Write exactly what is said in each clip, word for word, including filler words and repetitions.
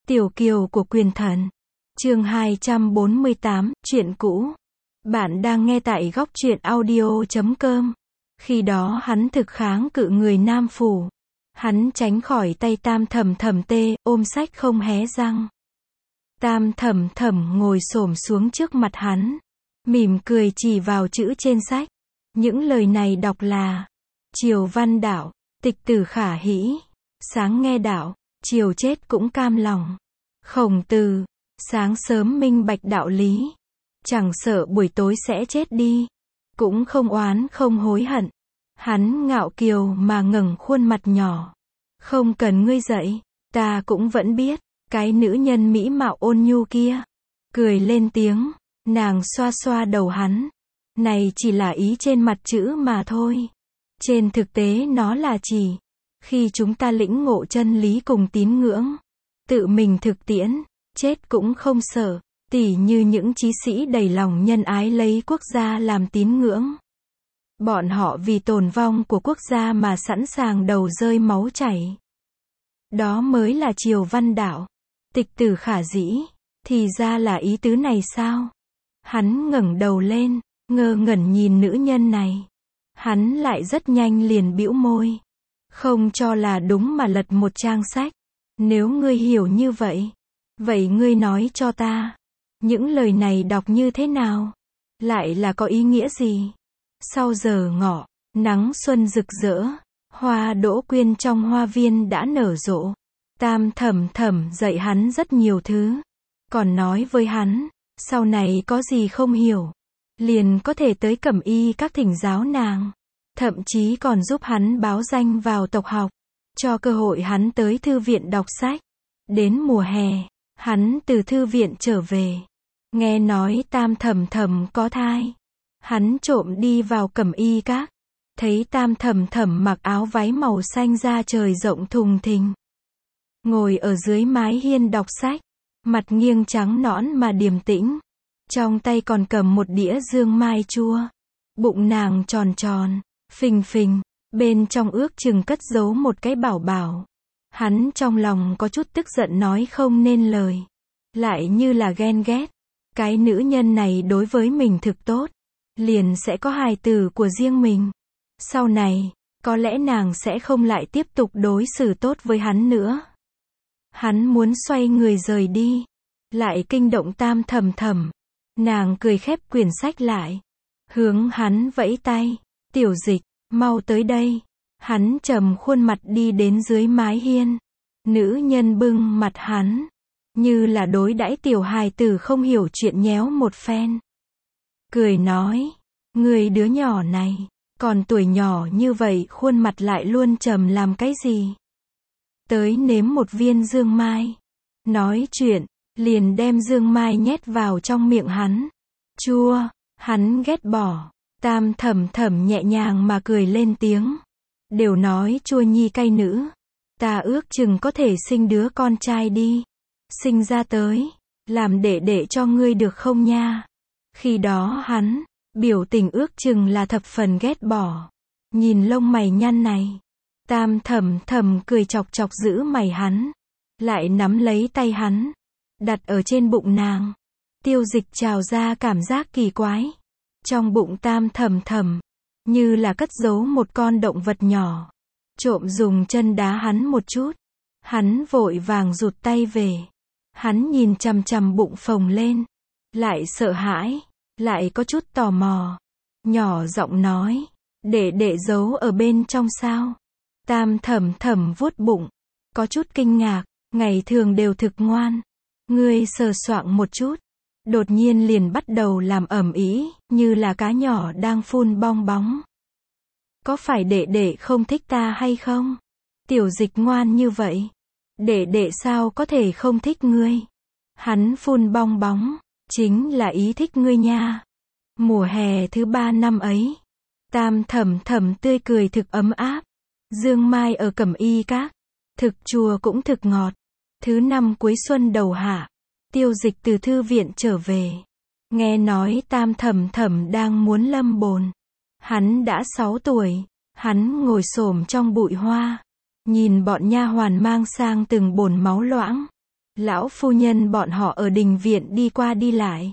Tiểu kiều của quyền thần. Chương hai trăm bốn mươi tám, chuyện cũ. Bạn đang nghe tại góc truyện audio chấm com. Khi đó hắn thực kháng cự người Nam Phủ. Hắn tránh khỏi tay Tam Thẩm Thẩm tê, ôm sách không hé răng. Tam Thẩm Thẩm ngồi xổm xuống trước mặt hắn, mỉm cười chỉ vào chữ trên sách. Những lời này đọc là: Triều văn đạo, tịch tử khả hĩ, sáng nghe đạo, chiều chết cũng cam lòng. Khổng Tử, sáng sớm minh bạch đạo lý, chẳng sợ buổi tối sẽ chết đi, cũng không oán không hối hận. Hắn ngạo kiều mà ngẩng khuôn mặt nhỏ. Không cần ngươi dạy, ta cũng vẫn biết. Cái nữ nhân mỹ mạo ôn nhu kia cười lên tiếng, nàng xoa xoa đầu hắn. Này chỉ là ý trên mặt chữ mà thôi. Trên thực tế nó là chỉ khi chúng ta lĩnh ngộ chân lý cùng tín ngưỡng, tự mình thực tiễn, chết cũng không sợ. Tỉ như những chí sĩ đầy lòng nhân ái lấy quốc gia làm tín ngưỡng. Bọn họ vì tồn vong của quốc gia mà sẵn sàng đầu rơi máu chảy. Đó mới là triều văn đạo. Tịch tử khả dĩ. Thì ra là ý tứ này sao? Hắn ngẩng đầu lên, ngơ ngẩn nhìn nữ nhân này. Hắn lại rất nhanh liền bĩu môi. Không cho là đúng mà lật một trang sách. Nếu ngươi hiểu như vậy, vậy ngươi nói cho ta, những lời này đọc như thế nào? Lại là có ý nghĩa gì? Sau giờ ngọ, nắng xuân rực rỡ, hoa đỗ quyên trong hoa viên đã nở rộ. Tam Thẩm Thẩm dạy hắn rất nhiều thứ, còn nói với hắn, sau này có gì không hiểu, liền có thể tới Cẩm Y các thỉnh giáo nàng. Thậm chí còn giúp hắn báo danh vào tộc học, cho cơ hội hắn tới thư viện đọc sách. Đến mùa hè, hắn từ thư viện trở về, nghe nói Tam Thẩm Thẩm có thai. Hắn trộm đi vào Cẩm Y các, thấy Tam Thẩm Thẩm mặc áo váy màu xanh da trời rộng thùng thình, ngồi ở dưới mái hiên đọc sách, mặt nghiêng trắng nõn mà điềm tĩnh, trong tay còn cầm một đĩa dương mai chua. Bụng nàng tròn tròn, phình phình, bên trong ước chừng cất giấu một cái bảo bảo. Hắn trong lòng có chút tức giận nói không nên lời, lại như là ghen ghét. Cái nữ nhân này đối với mình thực tốt, liền sẽ có hài tử của riêng mình. Sau này, có lẽ nàng sẽ không lại tiếp tục đối xử tốt với hắn nữa. Hắn muốn xoay người rời đi, lại kinh động Tam Thẩm Thẩm. Nàng cười khép quyển sách lại, hướng hắn vẫy tay, Tiểu Dịch, mau tới đây. Hắn trầm khuôn mặt đi đến dưới mái hiên. Nữ nhân bưng mặt hắn, như là đối đãi tiểu hài tử không hiểu chuyện nhéo một phen. Cười nói, người đứa nhỏ này, còn tuổi nhỏ như vậy khuôn mặt lại luôn trầm làm cái gì? Tới nếm một viên dương mai. Nói chuyện, liền đem dương mai nhét vào trong miệng hắn. Chua, hắn ghét bỏ. Tam Thẩm Thẩm nhẹ nhàng mà cười lên tiếng. Đều nói chua nhi cay nữ. Ta ước chừng có thể sinh đứa con trai đi. Sinh ra tới, làm đệ đệ cho ngươi được không nha? Khi đó hắn, biểu tình ước chừng là thập phần ghét bỏ. Nhìn lông mày nhăn này, Tam Thẩm Thẩm cười chọc chọc giữ mày hắn, lại nắm lấy tay hắn, đặt ở trên bụng nàng. Tiêu Dịch trào ra cảm giác kỳ quái. Trong bụng Tam Thẩm Thẩm, như là cất giấu một con động vật nhỏ. Trộm dùng chân đá hắn một chút. Hắn vội vàng rụt tay về. Hắn nhìn chằm chằm bụng phồng lên, lại sợ hãi, lại có chút tò mò. Nhỏ giọng nói, để đệ giấu ở bên trong sao? Tam Thẩm Thẩm vuốt bụng, có chút kinh ngạc, ngày thường đều thực ngoan. Ngươi sờ soạng một chút, đột nhiên liền bắt đầu làm ầm ĩ, như là cá nhỏ đang phun bong bóng. Có phải đệ đệ không thích ta hay không? Tiểu Dịch ngoan như vậy, đệ đệ sao có thể không thích ngươi? Hắn phun bong bóng, chính là ý thích ngươi nha. Mùa hè thứ ba năm ấy, Tam Thẩm Thẩm tươi cười thực ấm áp. Dương mai ở Cẩm Y các, thực chua cũng thực ngọt. Thứ năm cuối xuân đầu hạ, Tiêu Dịch từ thư viện trở về, nghe nói Tam Thẩm Thẩm đang muốn lâm bồn. Hắn đã sáu tuổi, hắn ngồi xổm trong bụi hoa, nhìn bọn nha hoàn mang sang từng bồn máu loãng, Lão phu nhân bọn họ ở đình viện đi qua đi lại.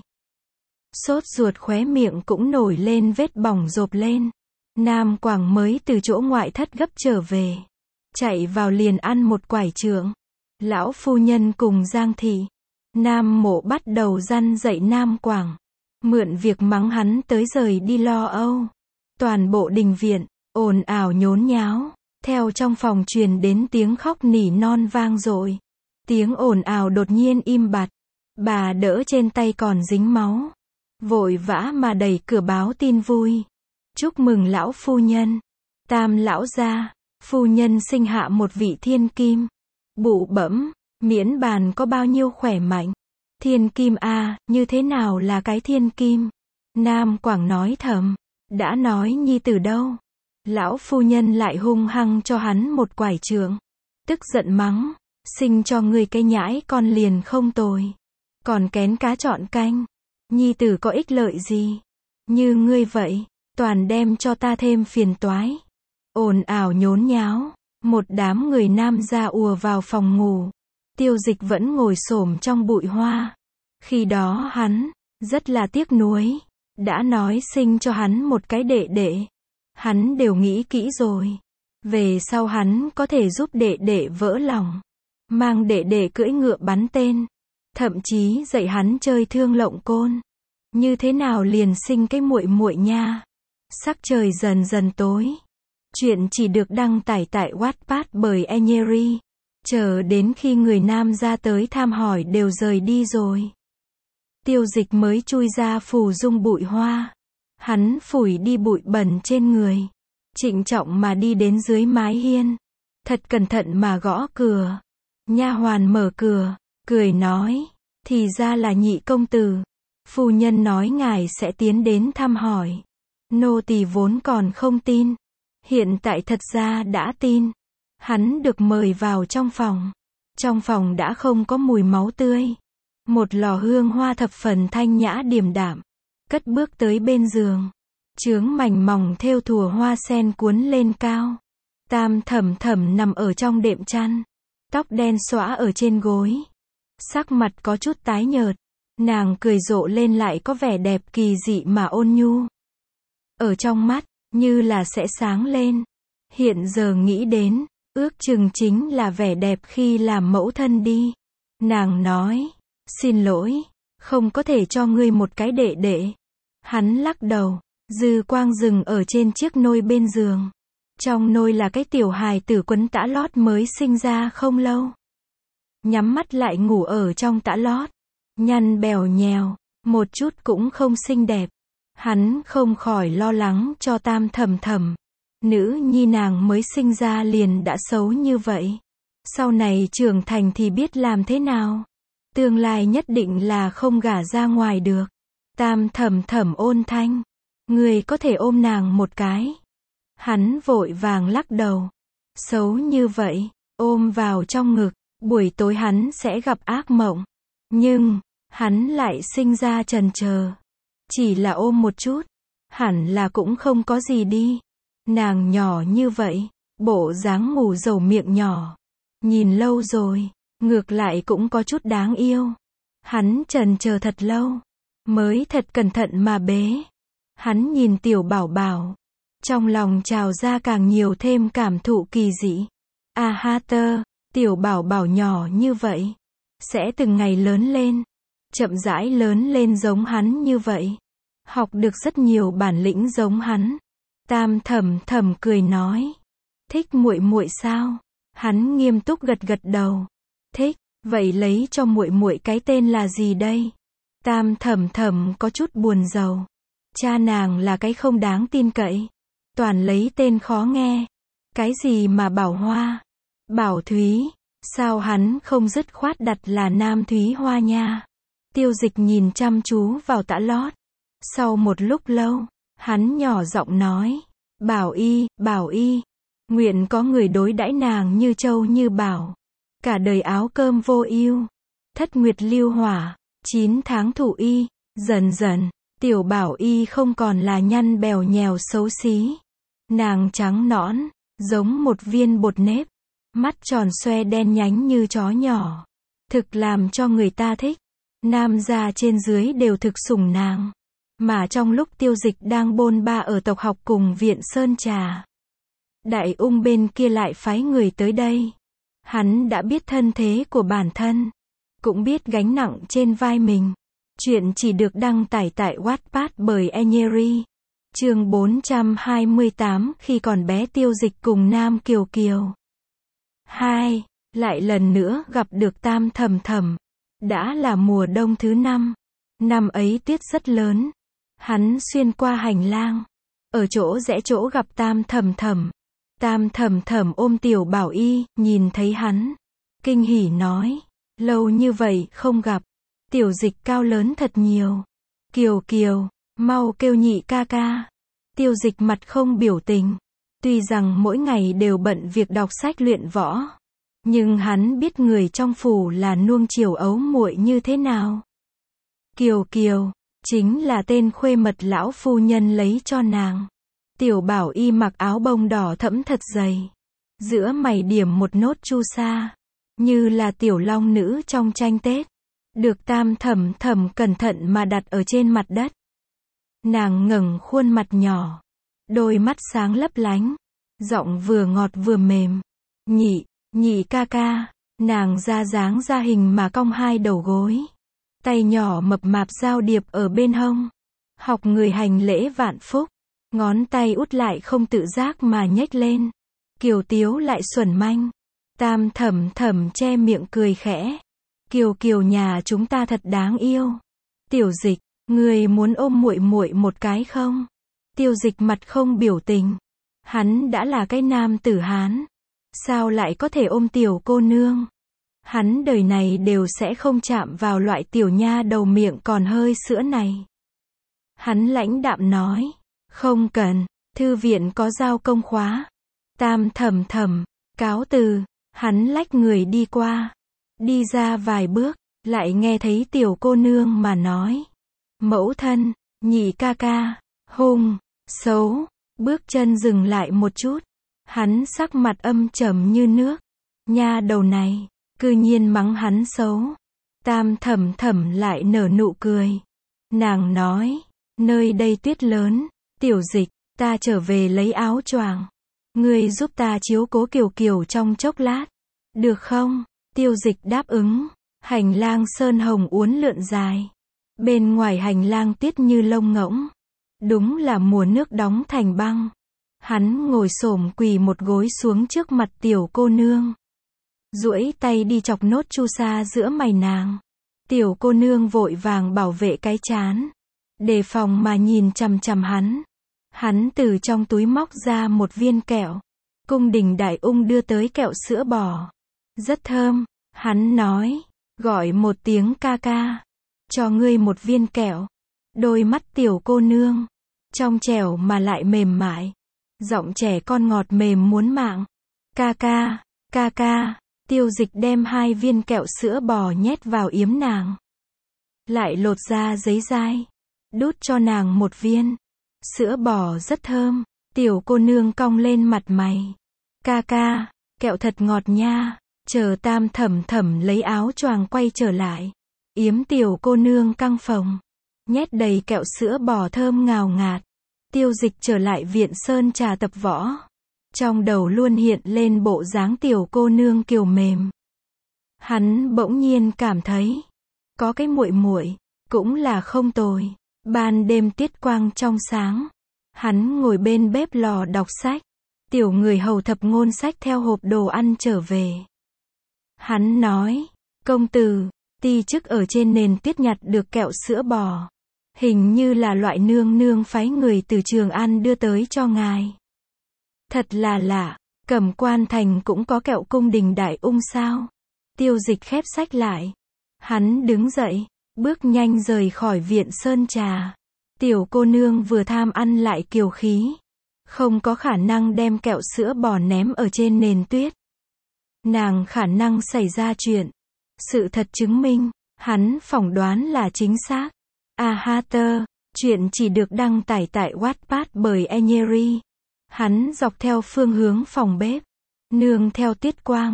Sốt ruột khóe miệng cũng nổi lên vết bỏng rộp lên. Nam Quảng mới từ chỗ ngoại thất gấp trở về. Chạy vào liền ăn một quải trượng. Lão phu nhân cùng Giang thị. Nam Mộ bắt đầu răn dạy Nam Quảng. Mượn việc mắng hắn tới rời đi lo âu. Toàn bộ đình viện, ồn ào nhốn nháo. Theo trong phòng truyền đến tiếng khóc nỉ non vang dội. Tiếng ồn ào đột nhiên im bặt. Bà đỡ trên tay còn dính máu. Vội vã mà đẩy cửa báo tin vui. Chúc mừng lão phu nhân. Tam lão gia, phu nhân sinh hạ một vị thiên kim. Bụ bẫm, miễn bàn có bao nhiêu khỏe mạnh. Thiên kim a, như thế nào là cái thiên kim? Nam Quảng nói thầm. Đã nói nhi từ đâu? Lão phu nhân lại hung hăng cho hắn một quải trượng. Tức giận mắng. Sinh cho ngươi cái nhãi con liền không tồi. Còn kén cá chọn canh. Nhi tử có ích lợi gì? Như ngươi vậy, toàn đem cho ta thêm phiền toái. Ồn ào nhốn nháo. Một đám người nam gia ùa vào phòng ngủ. Tiêu Dịch vẫn ngồi xổm trong bụi hoa. Khi đó hắn, rất là tiếc nuối. Đã nói sinh cho hắn một cái đệ đệ. Hắn đều nghĩ kỹ rồi. Về sau hắn có thể giúp đệ đệ vỡ lòng. Mang đệ đệ cưỡi ngựa bắn tên. Thậm chí dạy hắn chơi thương lộng côn. Như thế nào liền sinh cái muội muội nha. Sắc trời dần dần tối. Chuyện chỉ được đăng tải tại Wattpad bởi Enyeri. Chờ đến khi người nam ra tới thăm hỏi đều rời đi rồi. Tiêu Dịch mới chui ra phủ dung bụi hoa. Hắn phủi đi bụi bẩn trên người. Trịnh trọng mà đi đến dưới mái hiên. Thật cẩn thận mà gõ cửa. Nha hoàn mở cửa, cười nói. Thì ra là nhị công tử. Phu nhân nói ngài sẽ tiến đến thăm hỏi. Nô tỳ vốn còn không tin. Hiện tại thật ra đã tin. Hắn được mời vào trong phòng. Trong phòng đã không có mùi máu tươi. Một lò hương hoa thập phần thanh nhã điềm đạm. Cất bước tới bên giường. Chướng mảnh mỏng thêu thùa hoa sen cuốn lên cao. Tam Thẩm Thẩm nằm ở trong đệm chăn. Tóc đen xõa ở trên gối. Sắc mặt có chút tái nhợt. Nàng cười rộ lên lại có vẻ đẹp kỳ dị mà ôn nhu. Ở trong mắt, như là sẽ sáng lên. Hiện giờ nghĩ đến, ước chừng chính là vẻ đẹp khi làm mẫu thân đi. Nàng nói, xin lỗi, không có thể cho ngươi một cái đệ đệ. Hắn lắc đầu, dư quang dừng ở trên chiếc nôi bên giường. Trong nôi là cái tiểu hài tử quấn tã lót mới sinh ra không lâu. Nhắm mắt lại ngủ ở trong tã lót. Nhăn bèo nhèo, một chút cũng không xinh đẹp. Hắn không khỏi lo lắng cho Tam Thẩm Thẩm. Nữ nhi nàng mới sinh ra liền đã xấu như vậy. Sau này trưởng thành thì biết làm thế nào. Tương lai nhất định là không gả ra ngoài được. Tam Thẩm Thẩm ôn thanh. Người có thể ôm nàng một cái. Hắn vội vàng lắc đầu. Xấu như vậy, ôm vào trong ngực, buổi tối hắn sẽ gặp ác mộng. Nhưng, hắn lại sinh ra chần chờ. Chỉ là ôm một chút, hẳn là cũng không có gì đi. Nàng nhỏ như vậy, bộ dáng ngủ dầu miệng nhỏ. Nhìn lâu rồi, ngược lại cũng có chút đáng yêu. Hắn chần chờ thật lâu, mới thật cẩn thận mà bế. Hắn nhìn tiểu bảo bảo. Trong lòng trào ra càng nhiều thêm cảm thụ kỳ dị. A ha tơ, tiểu bảo bảo nhỏ như vậy. Sẽ từng ngày lớn lên. Chậm rãi lớn lên giống hắn như vậy. Học được rất nhiều bản lĩnh giống hắn. Tam Thẩm Thẩm cười nói. Thích muội muội sao? Hắn nghiêm túc gật gật đầu. Thích, vậy lấy cho muội muội cái tên là gì đây? Tam Thẩm Thẩm có chút buồn rầu. Cha nàng là cái không đáng tin cậy. Toàn lấy tên khó nghe. Cái gì mà Bảo Hoa? Bảo Thúy. Sao hắn không dứt khoát đặt là Nam Thúy Hoa nha? Tiêu Dịch nhìn chăm chú vào tã lót. Sau một lúc lâu, hắn nhỏ giọng nói. Bảo y, Bảo y. Nguyện có người đối đãi nàng như châu như bảo. Cả đời áo cơm vô ưu. Thất nguyệt lưu hỏa. Chín tháng thụ y. Dần dần, tiểu Bảo y không còn là nhăn bèo nhèo xấu xí. Nàng trắng nõn, giống một viên bột nếp. Mắt tròn xoe đen nhánh như chó nhỏ. Thực làm cho người ta thích. Nam gia trên dưới đều thực sủng nàng. Mà trong lúc Tiêu Dịch đang bôn ba ở tộc học cùng viện Sơn Trà, Đại Ung bên kia lại phái người tới đây. Hắn đã biết thân thế của bản thân, cũng biết gánh nặng trên vai mình. Chuyện chỉ được đăng tải tại Wattpad bởi Enyeri. Chương bốn trăm hai mươi tám khi còn bé Tiêu Dịch cùng Nam Kiều Kiều. hai. Lại lần nữa gặp được Tam Thầm Thầm. Đã là mùa đông thứ năm. Năm ấy tuyết rất lớn. Hắn xuyên qua hành lang. Ở chỗ rẽ chỗ gặp Tam Thầm Thầm. Tam Thầm Thầm ôm Tiểu Bảo Y, nhìn thấy hắn. Kinh hỉ nói. Lâu như vậy không gặp. Tiểu Dịch cao lớn thật nhiều. Kiều Kiều, mau kêu nhị ca ca. Tiêu Dịch mặt không biểu tình. Tuy rằng mỗi ngày đều bận việc đọc sách luyện võ, nhưng hắn biết người trong phủ là nuông chiều ấu muội như thế nào. Kiều Kiều, chính là tên khuê mật lão phu nhân lấy cho nàng. Tiểu Bảo Y mặc áo bông đỏ thẫm thật dày. Giữa mày điểm một nốt chu sa. Như là tiểu long nữ trong tranh Tết. Được Tam Thầm Thầm cẩn thận mà đặt ở trên mặt đất. Nàng ngẩng khuôn mặt nhỏ. Đôi mắt sáng lấp lánh. Giọng vừa ngọt vừa mềm. Nhị, nhị ca ca. Nàng ra dáng ra hình mà cong hai đầu gối. Tay nhỏ mập mạp giao điệp ở bên hông. Học người hành lễ vạn phúc. Ngón tay út lại không tự giác mà nhếch lên. Kiều Tiếu lại xuẩn manh. Tam Thầm Thầm che miệng cười khẽ. Kiều Kiều nhà chúng ta thật đáng yêu. Tiểu Dịch, người muốn ôm muội muội một cái không? Tiêu Dịch mặt không biểu tình. Hắn đã là cái nam tử Hán. Sao lại có thể ôm tiểu cô nương? Hắn đời này đều sẽ không chạm vào loại tiểu nha đầu miệng còn hơi sữa này. Hắn lãnh đạm nói. Không cần, thư viện có giao công khóa. Tam Thầm Thầm, cáo từ. Hắn lách người đi qua. Đi ra vài bước, lại nghe thấy tiểu cô nương mà nói. Mẫu thân, nhị ca ca, hung, xấu. Bước chân dừng lại một chút. Hắn sắc mặt âm trầm như nước. Nha đầu này, cư nhiên mắng hắn xấu. Tam Thầm Thầm lại nở nụ cười. Nàng nói, nơi đây tuyết lớn. Tiểu Dịch, ta trở về lấy áo choàng. Ngươi giúp ta chiếu cố Kiều Kiều trong chốc lát. Được không? Tiêu Dịch đáp ứng. Hành lang sơn hồng uốn lượn dài. Bên ngoài hành lang tuyết như lông ngỗng. Đúng là mùa nước đóng thành băng. Hắn ngồi xổm quỳ một gối xuống trước mặt tiểu cô nương. Duỗi tay đi chọc nốt chu sa giữa mày nàng. Tiểu cô nương vội vàng bảo vệ cái trán. Đề phòng mà nhìn chằm chằm hắn. Hắn từ trong túi móc ra một viên kẹo. Cung đình Đại Ung đưa tới kẹo sữa bò. Rất thơm. Hắn nói. Gọi một tiếng ca ca. Cho ngươi một viên kẹo. Đôi mắt tiểu cô nương. Trong trẻo mà lại mềm mại. Giọng trẻ con ngọt mềm muốn mạng. Ca ca, ca ca. Tiêu Dịch đem hai viên kẹo sữa bò nhét vào yếm nàng. Lại lột ra giấy dai. Đút cho nàng một viên. Sữa bò rất thơm. Tiểu cô nương cong lên mặt mày. Ca ca, kẹo thật ngọt nha. Chờ Tam Thầm Thầm lấy áo choàng quay trở lại. Yếm tiểu cô nương căng phòng. Nhét đầy kẹo sữa bò thơm ngào ngạt. Tiêu Dịch trở lại viện Sơn Trà tập võ. Trong đầu luôn hiện lên bộ dáng tiểu cô nương kiều mềm. Hắn bỗng nhiên cảm thấy. Có cái muội muội cũng là không tồi. Ban đêm tiết quang trong sáng. Hắn ngồi bên bếp lò đọc sách. Tiểu người hầu thập ngôn sách theo hộp đồ ăn trở về. Hắn nói. Công tử, ti chức ở trên nền tuyết nhặt được kẹo sữa bò. Hình như là loại nương nương phái người từ Trường An đưa tới cho ngài. Thật là lạ, Cẩm Quan thành cũng có kẹo cung đình Đại Ung sao? Tiêu Dịch khép sách lại. Hắn đứng dậy, bước nhanh rời khỏi viện Sơn Trà. Tiểu cô nương vừa tham ăn lại kiều khí. Không có khả năng đem kẹo sữa bò ném ở trên nền tuyết. Nàng khả năng xảy ra chuyện. Sự thật chứng minh, hắn phỏng đoán là chính xác. A ha tơ, chuyện chỉ được đăng tải tại Wattpad bởi Enyeri. Hắn dọc theo phương hướng phòng bếp, nương theo tiết quang,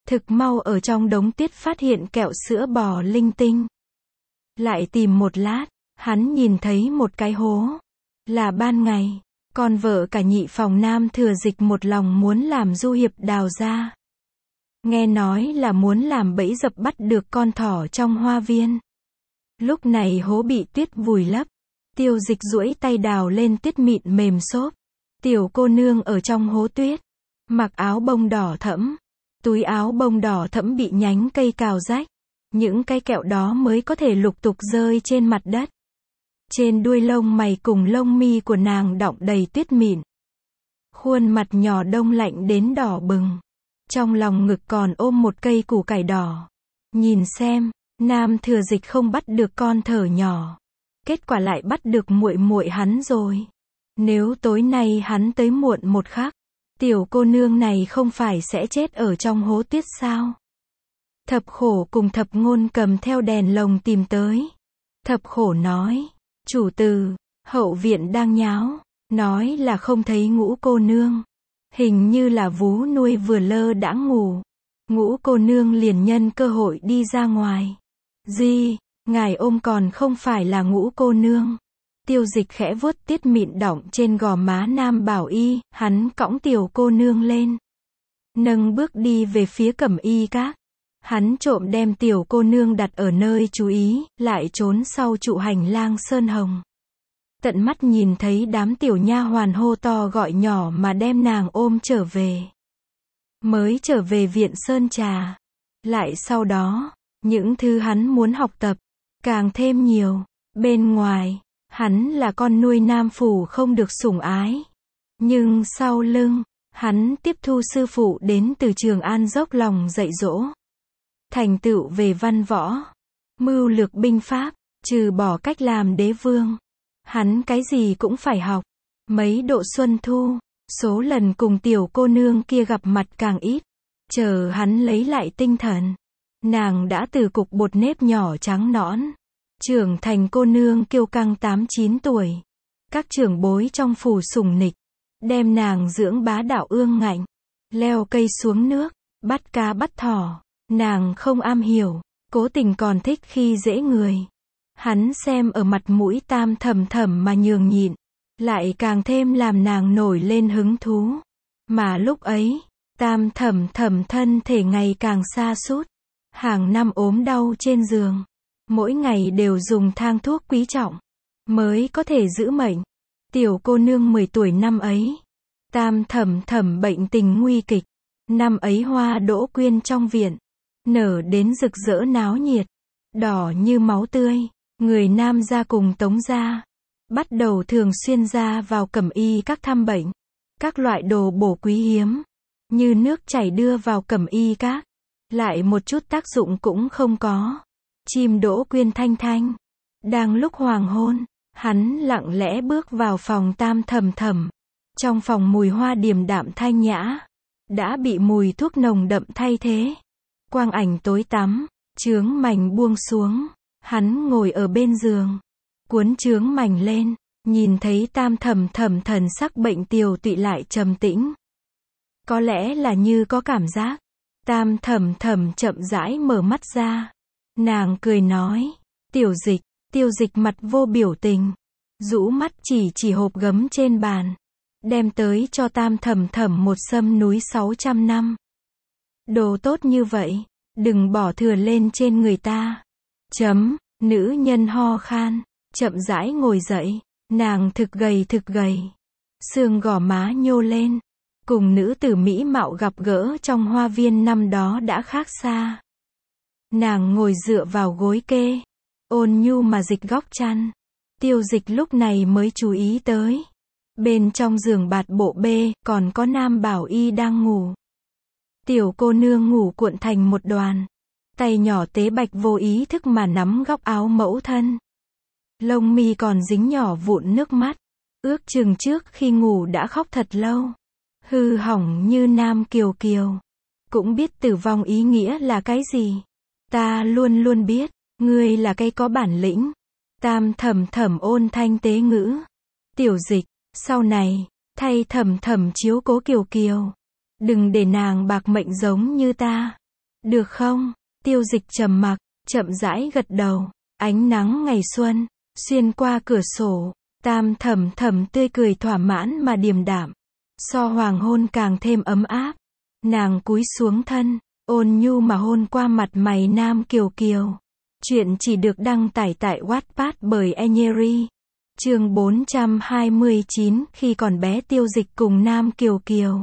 Thực mau ở trong đống tuyết phát hiện kẹo sữa bò linh tinh. Lại tìm một lát, hắn nhìn thấy một cái hố. Là ban ngày, con vợ cả nhị phòng Nam Thừa Dịch một lòng muốn làm du hiệp đào ra. Nghe nói là muốn làm bẫy dập bắt được con thỏ trong hoa viên. Lúc này hố bị tuyết vùi lấp. Tiêu Dịch duỗi tay đào lên tuyết mịn mềm xốp. Tiểu cô nương ở trong hố tuyết. Mặc áo bông đỏ thẫm. Túi áo bông đỏ thẫm bị nhánh cây cào rách. Những cái kẹo đó mới có thể lục tục rơi trên mặt đất. Trên đuôi lông mày cùng lông mi của nàng đọng đầy tuyết mịn. Khuôn mặt nhỏ đông lạnh đến đỏ bừng. Trong lòng ngực còn ôm một cây củ cải đỏ. Nhìn xem, Nam Thừa Dịch không bắt được con thỏ nhỏ. Kết quả lại bắt được muội muội hắn rồi. Nếu tối nay hắn tới muộn một khắc, tiểu cô nương này không phải sẽ chết ở trong hố tuyết sao? Thập Khổ cùng Thập Ngôn cầm theo đèn lồng tìm tới. Thập Khổ nói, chủ tử, hậu viện đang nháo, nói là không thấy Ngũ cô nương. Hình như là vú nuôi vừa lơ đãng ngủ. Ngũ cô nương liền nhân cơ hội đi ra ngoài. Gì, ngài ôm còn không phải là Ngũ cô nương. Tiêu Dịch khẽ vuốt tiết mịn đọng trên gò má Nam Bảo Y, hắn cõng tiểu cô nương lên. Nâng bước đi về phía Cẩm Y Các. Hắn trộm đem tiểu cô nương đặt ở nơi chú ý, lại trốn sau trụ hành lang sơn hồng. Tận mắt nhìn thấy đám tiểu nha hoàn hô to gọi nhỏ mà đem nàng ôm trở về. Mới trở về viện sơn trà. Lại sau đó, những thứ hắn muốn học tập, càng thêm nhiều. Bên ngoài, hắn là con nuôi nam phủ không được sủng ái. Nhưng sau lưng, hắn tiếp thu sư phụ đến từ Trường An dốc lòng dạy dỗ. Thành tựu về văn võ, mưu lược binh pháp, trừ bỏ cách làm đế vương. Hắn cái gì cũng phải học. Mấy độ xuân thu, số lần cùng tiểu cô nương kia gặp mặt càng ít. Chờ hắn lấy lại tinh thần. Nàng đã từ cục bột nếp nhỏ trắng nõn. Trưởng thành cô nương kiêu căng tám chín tuổi. Các trưởng bối trong phủ sủng nịch. Đem nàng dưỡng bá đạo ương ngạnh. Leo cây xuống nước, bắt cá bắt thỏ. Nàng không am hiểu, cố tình còn thích khi dễ người. Hắn xem ở mặt mũi Tam Thẩm Thẩm mà nhường nhịn, lại càng thêm làm nàng nổi lên hứng thú. Mà lúc ấy, Tam Thẩm Thẩm thân thể ngày càng sa sút, hàng năm ốm đau trên giường, mỗi ngày đều dùng thang thuốc quý trọng mới có thể giữ mệnh. Tiểu cô nương mười tuổi năm ấy, Tam Thẩm Thẩm bệnh tình nguy kịch. Năm ấy hoa đỗ quyên trong viện nở đến rực rỡ náo nhiệt, đỏ như máu tươi. Người Nam gia cùng Tống gia bắt đầu thường xuyên ra vào Cẩm Y Các thăm bệnh. Các loại đồ bổ quý hiếm như nước chảy đưa vào Cẩm Y Các, lại một chút tác dụng cũng không có. Chim đỗ quyên thanh thanh. Đang lúc hoàng hôn, hắn lặng lẽ bước vào phòng Tam Thẩm Thẩm. Trong phòng mùi hoa điềm đạm thanh nhã đã bị mùi thuốc nồng đậm thay thế. Quang ảnh tối tăm, chướng mảnh buông xuống. Hắn ngồi ở bên giường, cuốn chướng mảnh lên, nhìn thấy Tam Thẩm Thẩm thần sắc bệnh tiều tụy lại trầm tĩnh. Có lẽ là như có cảm giác. Tam Thẩm Thẩm chậm rãi mở mắt ra. Nàng cười nói, Tiểu Dịch. Tiêu Dịch mặt vô biểu tình, rũ mắt chỉ chỉ hộp gấm trên bàn. Đem tới cho Tam Thẩm Thẩm một sâm núi sáu trăm năm. Đồ tốt như vậy, đừng bỏ thừa lên trên người ta. Chấm, nữ nhân ho khan, chậm rãi ngồi dậy, nàng thực gầy thực gầy. Xương gò má nhô lên, cùng nữ tử mỹ mạo gặp gỡ trong hoa viên năm đó đã khác xa. Nàng ngồi dựa vào gối kê, ôn nhu mà dịch góc chăn. Tiêu Dịch lúc này mới chú ý tới. Bên trong giường bạt bộ bê, còn có Nam Bảo Y đang ngủ. Tiểu cô nương ngủ cuộn thành một đoàn. Tay nhỏ tế bạch vô ý thức mà nắm góc áo mẫu thân. Lông mi còn dính nhỏ vụn nước mắt. Ước chừng trước khi ngủ đã khóc thật lâu. Hư hỏng như Nam Kiều Kiều. Cũng biết tử vong ý nghĩa là cái gì. Ta luôn luôn biết, ngươi là cái có bản lĩnh. Tam Thẩm Thẩm ôn thanh tế ngữ. Tiểu Dịch, sau này, thay Thẩm Thẩm chiếu cố Kiều Kiều. Đừng để nàng bạc mệnh giống như ta. Được không? Tiêu Dịch trầm mặc, chậm rãi gật đầu. Ánh nắng ngày xuân, xuyên qua cửa sổ, Tam Thẩm Thẩm tươi cười thỏa mãn mà điềm đạm. So hoàng hôn càng thêm ấm áp. Nàng cúi xuống thân, ôn nhu mà hôn qua mặt mày Nam Kiều Kiều. Chuyện chỉ được đăng tải tại Wattpad bởi Enyeri. Chương bốn trăm hai mươi chín, khi còn bé Tiêu Dịch cùng Nam Kiều Kiều.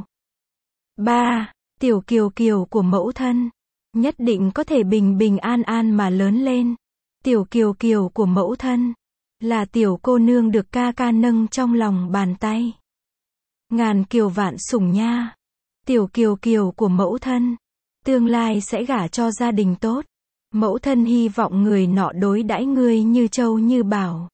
ba. Tiểu Kiều Kiều của mẫu thân, nhất định có thể bình bình an an mà lớn lên. Tiểu Kiều Kiều của mẫu thân, là tiểu cô nương được ca ca nâng trong lòng bàn tay. Ngàn kiều vạn sủng nha. Tiểu Kiều Kiều của mẫu thân, tương lai sẽ gả cho gia đình tốt. Mẫu thân hy vọng người nọ đối đãi ngươi như châu như bảo.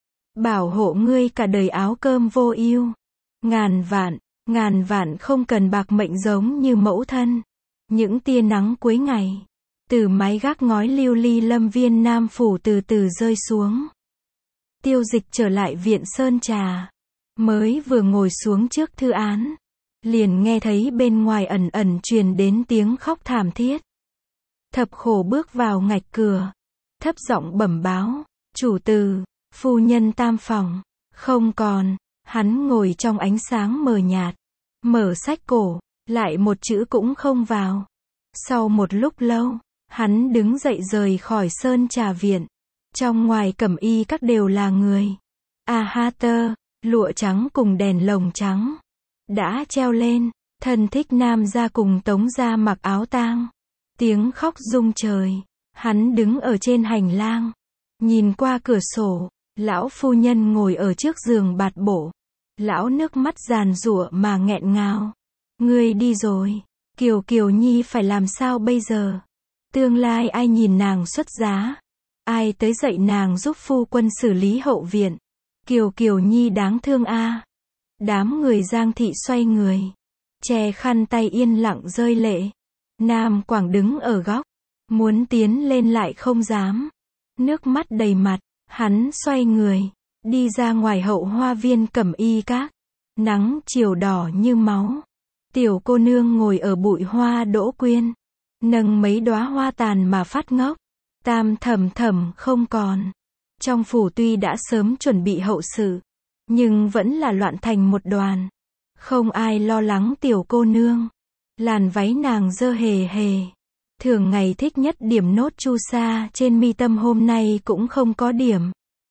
Bảo hộ ngươi cả đời áo cơm vô ưu. Ngàn vạn, ngàn vạn không cần bạc mệnh giống như mẫu thân. Những tia nắng cuối ngày, từ mái gác ngói lưu ly lâm viên Nam Phủ từ từ rơi xuống. Tiêu Dịch trở lại viện Sơn Trà. Mới vừa ngồi xuống trước thư án, liền nghe thấy bên ngoài ẩn ẩn truyền đến tiếng khóc thảm thiết. Thập Khổ bước vào ngạch cửa, thấp giọng bẩm báo, chủ từ, phu nhân tam phòng, không còn. Hắn ngồi trong ánh sáng mờ nhạt, mở sách cổ, lại một chữ cũng không vào. Sau một lúc lâu, hắn đứng dậy rời khỏi Sơn Trà viện. Trong ngoài cẩm y các đều là người. A ha tơ, lụa trắng cùng đèn lồng trắng đã treo lên, thân thích Nam gia cùng Tống gia mặc áo tang. Tiếng khóc rung trời. Hắn đứng ở trên hành lang, nhìn qua cửa sổ, lão phu nhân ngồi ở trước giường bạt bộ. Lão nước mắt giàn giụa mà nghẹn ngào. Ngươi đi rồi, Kiều Kiều Nhi phải làm sao bây giờ? Tương lai ai nhìn nàng xuất giá? Ai tới dạy nàng giúp phu quân xử lý hậu viện? Kiều Kiều Nhi đáng thương a. Đám người Giang thị xoay người, che khăn tay yên lặng rơi lệ. Nam Quảng đứng ở góc, muốn tiến lên lại không dám. Nước mắt đầy mặt, hắn xoay người, đi ra ngoài hậu hoa viên cẩm y các. Nắng chiều đỏ như máu. Tiểu cô nương ngồi ở bụi hoa đỗ quyên, nâng mấy đóa hoa tàn mà phát ngốc. Tam Thẩm Thẩm không còn. Trong phủ tuy đã sớm chuẩn bị hậu sự, nhưng vẫn là loạn thành một đoàn. Không ai lo lắng tiểu cô nương. Làn váy nàng dơ hề hề. Thường ngày thích nhất điểm nốt chu sa trên mi tâm hôm nay cũng không có điểm.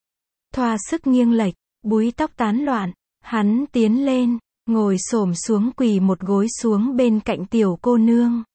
Thoa sức nghiêng lệch, búi tóc tán loạn. Hắn tiến lên, ngồi xổm xuống quỳ một gối xuống bên cạnh tiểu cô nương.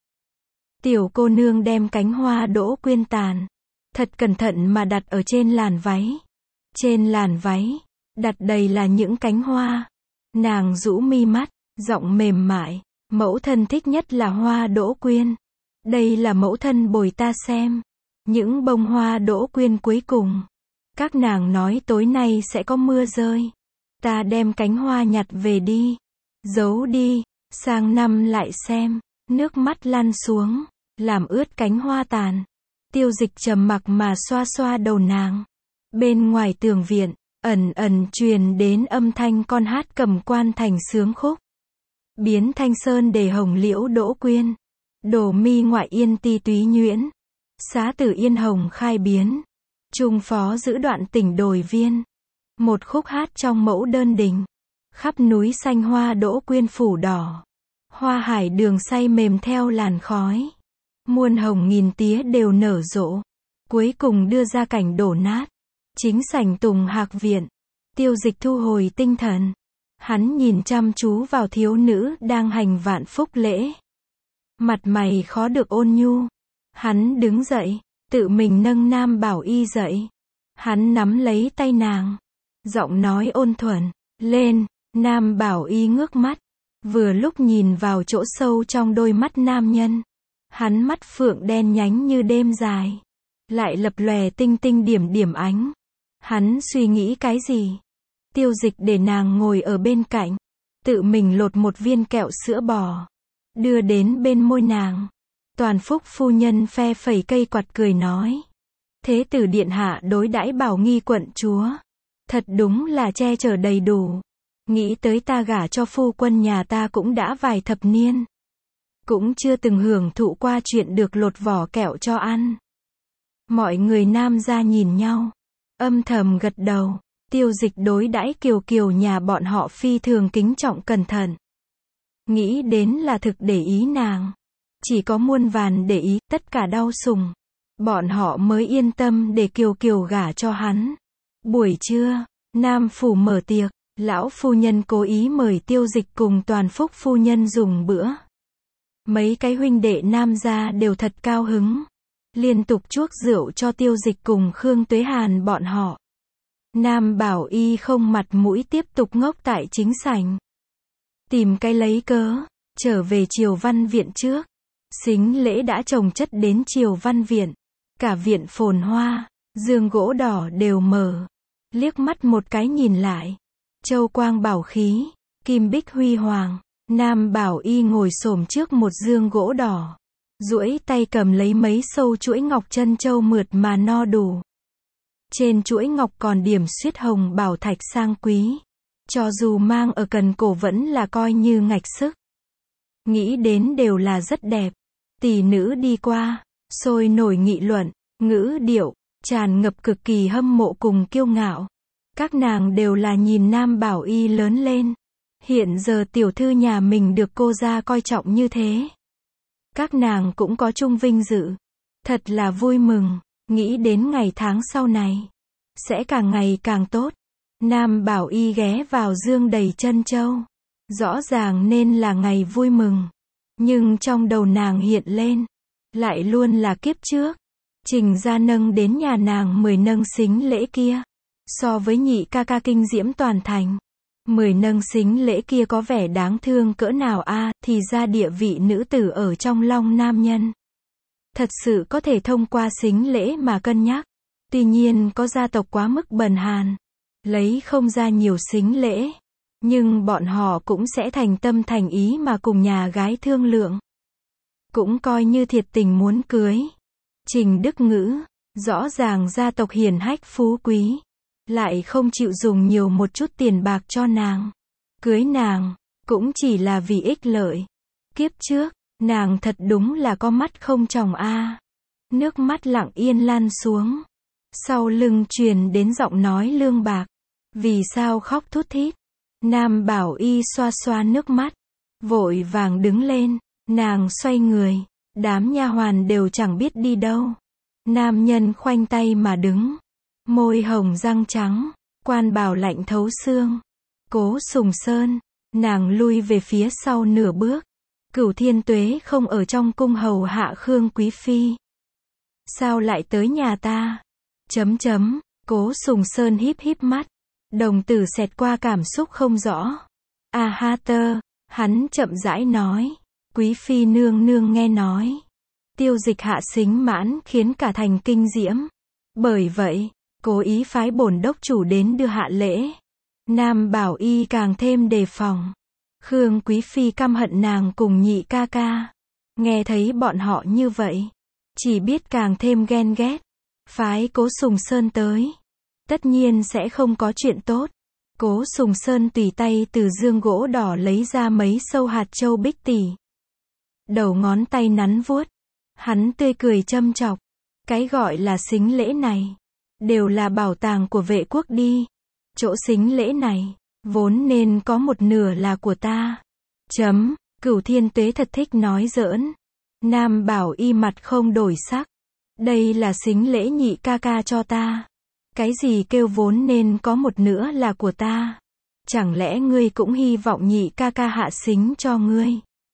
Tiểu cô nương đem cánh hoa đỗ quyên tàn, thật cẩn thận mà đặt ở trên làn váy. Trên làn váy, đặt đầy là những cánh hoa. Nàng rũ mi mắt, giọng mềm mại, mẫu thân thích nhất là hoa đỗ quyên. Đây là mẫu thân bồi ta xem. Những bông hoa đỗ quyên cuối cùng. Các nàng nói tối nay sẽ có mưa rơi. Ta đem cánh hoa nhặt về đi. Giấu đi, sang năm lại xem. Nước mắt lăn xuống, làm ướt cánh hoa tàn. Tiêu Dịch trầm mặc mà xoa xoa đầu nàng. Bên ngoài tường viện, ẩn ẩn truyền đến âm thanh con hát cầm quan thành sướng khúc. Biến thanh sơn để hồng liễu đỗ quyên. Đổ mi ngoại yên ti túy nhuyễn. Xá tử yên hồng khai biến. Trung phó giữ đoạn tỉnh đồi viên. Một khúc hát trong mẫu đơn đình. Khắp núi xanh hoa đỗ quyên phủ đỏ. Hoa hải đường say mềm theo làn khói. Muôn hồng nghìn tía đều nở rộ. Cuối cùng đưa ra cảnh đổ nát. Chính sảnh Tùng Hạc viện. Tiêu Dịch thu hồi tinh thần. Hắn nhìn chăm chú vào thiếu nữ đang hành vạn phúc lễ. Mặt mày khó được ôn nhu. Hắn đứng dậy, tự mình nâng Nam Bảo Y dậy. Hắn nắm lấy tay nàng. Giọng nói ôn thuần. Lên. Nam Bảo Y ngước mắt. Vừa lúc nhìn vào chỗ sâu trong đôi mắt nam nhân. Hắn mắt phượng đen nhánh như đêm dài. Lại lập lòe tinh tinh điểm điểm ánh. Hắn suy nghĩ cái gì? Tiêu Dịch để nàng ngồi ở bên cạnh. Tự mình lột một viên kẹo sữa bò. Đưa đến bên môi nàng. Toàn Phúc phu nhân phe phẩy cây quạt cười nói. Thế tử điện hạ đối đãi Bảo Nghi quận chúa. Thật đúng là che chở đầy đủ. Nghĩ tới ta gả cho phu quân nhà ta cũng đã vài thập niên. cũng chưa từng hưởng thụ qua chuyện được lột vỏ kẹo cho ăn. Mọi người Nam gia nhìn nhau, âm thầm gật đầu. Tiêu Dịch đối đãi Kiều Kiều nhà bọn họ phi thường kính trọng cẩn thận. Nghĩ đến là thực để ý nàng. Chỉ có muôn vàn để ý, tất cả đau sủng. Bọn họ mới yên tâm để Kiều Kiều gả cho hắn. Buổi trưa, Nam phủ mở tiệc, lão phu nhân cố ý mời Tiêu Dịch cùng Toàn Phúc phu nhân dùng bữa. Mấy cái huynh đệ Nam gia đều thật cao hứng. Liên tục chuốc rượu cho Tiêu Dịch cùng Khương Tuế Hàn bọn họ. Nam Bảo Y không mặt mũi tiếp tục ngốc tại chính sảnh. Tìm cái lấy cớ, trở về Triều Văn Viện trước. Sính lễ đã chồng chất đến Triều Văn Viện. Cả viện phồn hoa, giường gỗ đỏ đều mở. Liếc mắt một cái nhìn lại. Châu quang bảo khí, kim bích huy hoàng. Nam Bảo Y ngồi xổm trước một giường gỗ đỏ. Duỗi tay cầm lấy mấy sâu chuỗi ngọc chân châu mượt mà no đủ. Trên chuỗi ngọc còn điểm xuyết hồng bảo thạch sang quý. Cho dù mang ở cần cổ vẫn là coi như ngạch sức. Nghĩ đến đều là rất đẹp. Tỷ nữ đi qua, sôi nổi nghị luận, ngữ điệu, tràn ngập cực kỳ hâm mộ cùng kiêu ngạo. Các nàng đều là nhìn Nam Bảo Y lớn lên. Hiện giờ tiểu thư nhà mình được cô gia coi trọng như thế. Các nàng cũng có chung vinh dự. Thật là vui mừng, nghĩ đến ngày tháng sau này. Sẽ càng ngày càng tốt. Nam Bảo Y ghé vào giường đầy chân châu. Rõ ràng nên là ngày vui mừng. Nhưng trong đầu nàng hiện lên. Lại luôn là kiếp trước. Trình gia nâng đến nhà nàng mười nâng sính lễ kia. So với nhị ca ca kinh diễm toàn thành. Mười nâng sính lễ kia có vẻ đáng thương cỡ nào a à, thì ra địa vị nữ tử ở trong lòng nam nhân. Thật sự có thể thông qua sính lễ mà cân nhắc. Tuy nhiên có gia tộc quá mức bần hàn. Lấy không ra nhiều sính lễ. Nhưng bọn họ cũng sẽ thành tâm thành ý mà cùng nhà gái thương lượng. Cũng coi như thiệt tình muốn cưới. Trình Đức Ngữ, rõ ràng gia tộc hiền hách phú quý. Lại không chịu dùng nhiều một chút tiền bạc cho nàng. Cưới nàng, cũng chỉ là vì ích lợi. Kiếp trước, nàng thật đúng là có mắt không tròng a. Nước mắt lặng yên lan xuống. Sau lưng truyền đến giọng nói lương bạc. Vì sao khóc thút thít? Nam Bảo Y xoa xoa nước mắt. Vội vàng đứng lên. Nàng xoay người. Đám nha hoàn đều chẳng biết đi đâu. Nam nhân khoanh tay mà đứng. Môi hồng răng trắng. Quan bào lạnh thấu xương. Cố Sùng Sơn. Nàng lui về phía sau nửa bước. Cửu Thiên Tuế không ở trong cung hầu hạ Khương Quý Phi. Sao lại tới nhà ta? Chấm chấm. Cố Sùng Sơn híp híp mắt. Đồng tử xẹt qua cảm xúc không rõ. A ha tơ. Hắn chậm rãi nói. Quý Phi nương nương nghe nói. Tiêu Dịch hạ sính mãn khiến cả thành kinh diễm. Bởi vậy, cố ý phái bổn đốc chủ đến đưa hạ lễ. Nam Bảo Y càng thêm đề phòng. Khương Quý Phi căm hận nàng cùng nhị ca ca. Nghe thấy bọn họ như vậy. Chỉ biết càng thêm ghen ghét. Phái Cố Sùng Sơn tới. Tất nhiên sẽ không có chuyện tốt. Cố Sùng Sơn tùy tay từ giường gỗ đỏ lấy ra mấy sâu hạt châu bích tỷ. Đầu ngón tay nắn vuốt. Hắn tươi cười châm chọc. Cái gọi là sính lễ này. Đều là bảo tàng của vệ quốc đi. Chỗ sính lễ này. Vốn nên có một nửa là của ta. Chấm. Cửu Thiên Tuế thật thích nói giỡn. Nam Bảo Y mặt không đổi sắc. Đây là sính lễ nhị ca ca cho ta. Cái gì kêu vốn nên có một nửa là của ta. Chẳng lẽ ngươi cũng hy vọng nhị ca ca hạ sính cho ngươi?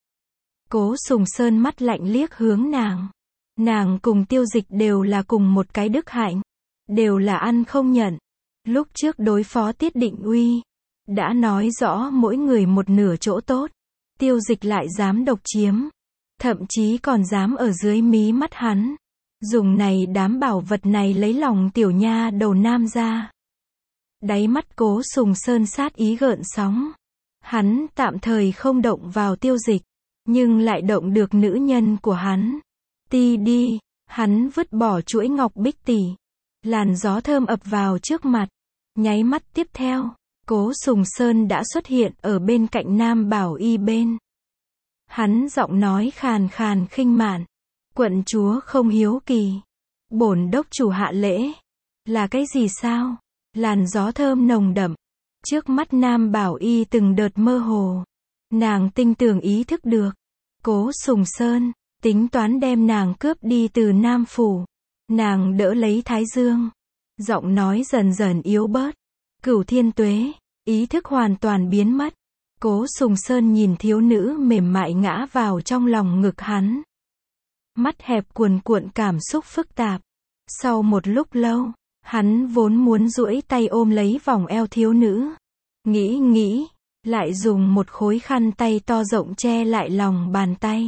Cố Sùng Sơn mắt lạnh liếc hướng nàng. Nàng cùng Tiêu Dịch đều là cùng một cái đức hạnh. Đều là ăn không nhận. Lúc trước đối phó Tiết Định Uy. Đã nói rõ mỗi người một nửa chỗ tốt. Tiêu Dịch lại dám độc chiếm. Thậm chí còn dám ở dưới mí mắt hắn. Dùng này đám bảo vật này lấy lòng tiểu nha đầu Nam ra. Đáy mắt Cố Sùng Sơn sát ý gợn sóng. Hắn tạm thời không động vào Tiêu Dịch. Nhưng lại động được nữ nhân của hắn. Ti đi. Hắn vứt bỏ chuỗi ngọc bích tỷ. Làn gió thơm ập vào trước mặt. Nháy mắt tiếp theo. Cố Sùng Sơn đã xuất hiện ở bên cạnh Nam Bảo Y bên. Hắn giọng nói khàn khàn khinh mạn. Quận chúa không hiếu kỳ. Bổn đốc chủ hạ lễ. Là cái gì sao? Làn gió thơm nồng đậm. Trước mắt Nam Bảo Y từng đợt mơ hồ. Nàng tinh tường ý thức được. Cố Sùng Sơn, tính toán đem nàng cướp đi từ Nam Phủ. Nàng đỡ lấy Thái Dương. Giọng nói dần dần yếu bớt. Cửu Thiên Tuế, ý thức hoàn toàn biến mất. Cố Sùng Sơn nhìn thiếu nữ mềm mại ngã vào trong lòng ngực hắn. Mắt hẹp cuồn cuộn cảm xúc phức tạp. Sau một lúc lâu, hắn vốn muốn duỗi tay ôm lấy vòng eo thiếu nữ. Nghĩ nghĩ, lại dùng một khối khăn tay to rộng che lại lòng bàn tay.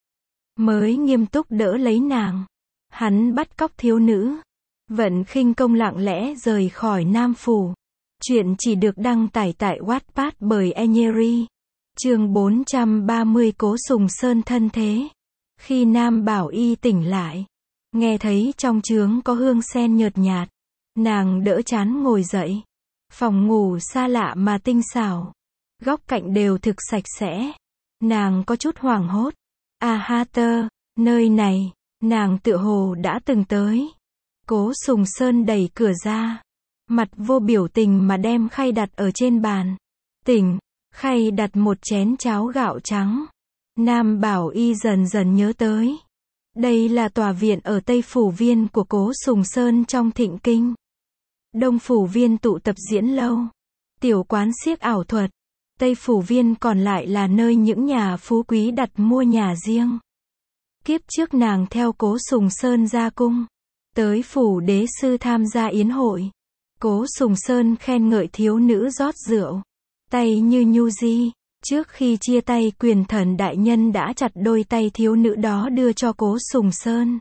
Mới nghiêm túc đỡ lấy nàng. Hắn bắt cóc thiếu nữ. Vận khinh công lặng lẽ rời khỏi Nam Phủ. Chuyện chỉ được đăng tải tại Wattpad bởi Enyeri. Chương bốn trăm ba mươi Cố Sùng Sơn thân thế. Khi Nam Bảo Y tỉnh lại, nghe thấy trong trướng có hương sen nhợt nhạt, nàng đỡ chán ngồi dậy. Phòng ngủ xa lạ mà tinh xảo, góc cạnh đều thực sạch sẽ. Nàng có chút hoảng hốt. A ha tơ, nơi này, nàng tựa hồ đã từng tới. Cố Sùng Sơn đẩy cửa ra, mặt vô biểu tình mà đem khay đặt ở trên bàn. Tỉnh, khay đặt một chén cháo gạo trắng. Nam Bảo Y dần dần nhớ tới. Đây là tòa viện ở Tây Phủ Viên của Cố Sùng Sơn trong Thịnh Kinh. Đông Phủ Viên tụ tập diễn lâu, tiểu quán xiếc ảo thuật. Tây Phủ Viên còn lại là nơi những nhà phú quý đặt mua nhà riêng. Kiếp trước nàng theo Cố Sùng Sơn ra cung, tới phủ đế sư tham gia yến hội. Cố Sùng Sơn khen ngợi thiếu nữ rót rượu, tay như nhu di. Trước khi chia tay, Quyền Thần đại nhân đã chặt đôi tay thiếu nữ đó đưa cho Cố Sùng Sơn.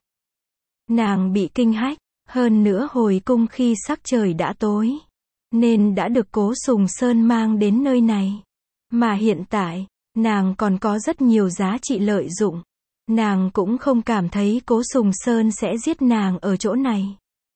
Nàng bị kinh hách, hơn nữa hồi cung khi sắc trời đã tối, nên đã được Cố Sùng Sơn mang đến nơi này. Mà hiện tại, nàng còn có rất nhiều giá trị lợi dụng. Nàng cũng không cảm thấy Cố Sùng Sơn sẽ giết nàng ở chỗ này.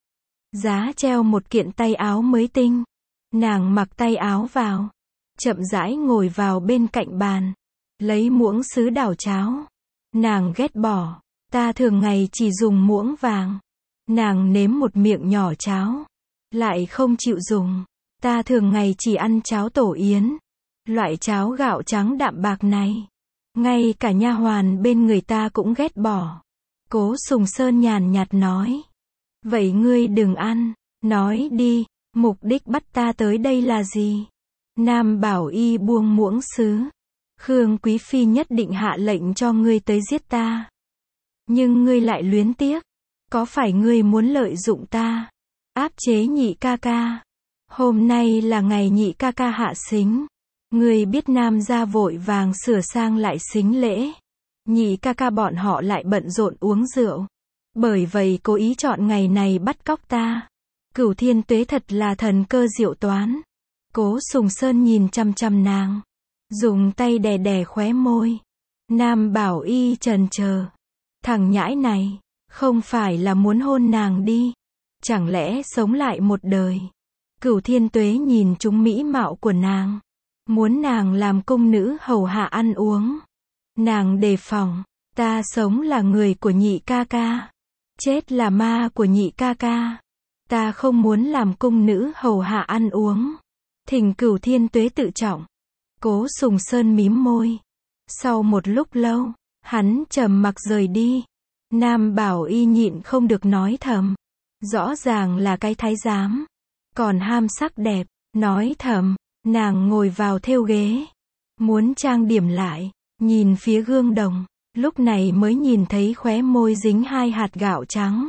Giá treo một kiện tay áo mới tinh. Nàng mặc tay áo vào, chậm rãi ngồi vào bên cạnh bàn, lấy muỗng sứ đảo cháo. Nàng ghét bỏ, ta thường ngày chỉ dùng muỗng vàng. Nàng nếm một miệng nhỏ cháo, lại không chịu dùng. Ta thường ngày chỉ ăn cháo tổ yến, loại cháo gạo trắng đạm bạc này. Ngay cả nha hoàn bên người ta cũng ghét bỏ. Cố Sùng Sơn nhàn nhạt nói. Vậy ngươi đừng ăn, nói đi, mục đích bắt ta tới đây là gì? Nam Bảo Y buông muỗng sứ. Khương Quý Phi nhất định hạ lệnh cho ngươi tới giết ta. Nhưng ngươi lại luyến tiếc. Có phải ngươi muốn lợi dụng ta, áp chế nhị ca ca? Hôm nay là ngày nhị ca ca hạ sính. Ngươi biết Nam gia vội vàng sửa sang lại sính lễ. Nhị ca ca bọn họ lại bận rộn uống rượu. Bởi vậy cố ý chọn ngày này bắt cóc ta. Cửu Thiên Tuế thật là thần cơ diệu toán. Cố Sùng Sơn nhìn chăm chăm nàng, dùng tay đè đè khóe môi. Nam Bảo Y chần chờ. Thằng nhãi này, không phải là muốn hôn nàng đi? Chẳng lẽ sống lại một đời? Cửu Thiên Tuế nhìn chúng mỹ mạo của nàng, muốn nàng làm cung nữ hầu hạ ăn uống. Nàng đề phòng, ta sống là người của nhị ca ca, chết là ma của nhị ca ca. Ta không muốn làm cung nữ hầu hạ ăn uống. Thỉnh Cửu Thiên Tuế tự trọng. Cố Sùng Sơn mím môi. Sau một lúc lâu, hắn trầm mặc rời đi. Nam Bảo Y nhịn không được nói thầm. Rõ ràng là cái thái giám, còn ham sắc đẹp. Nói thầm, nàng ngồi vào thêu ghế, muốn trang điểm lại, nhìn phía gương đồng, lúc này mới nhìn thấy khóe môi dính hai hạt gạo trắng.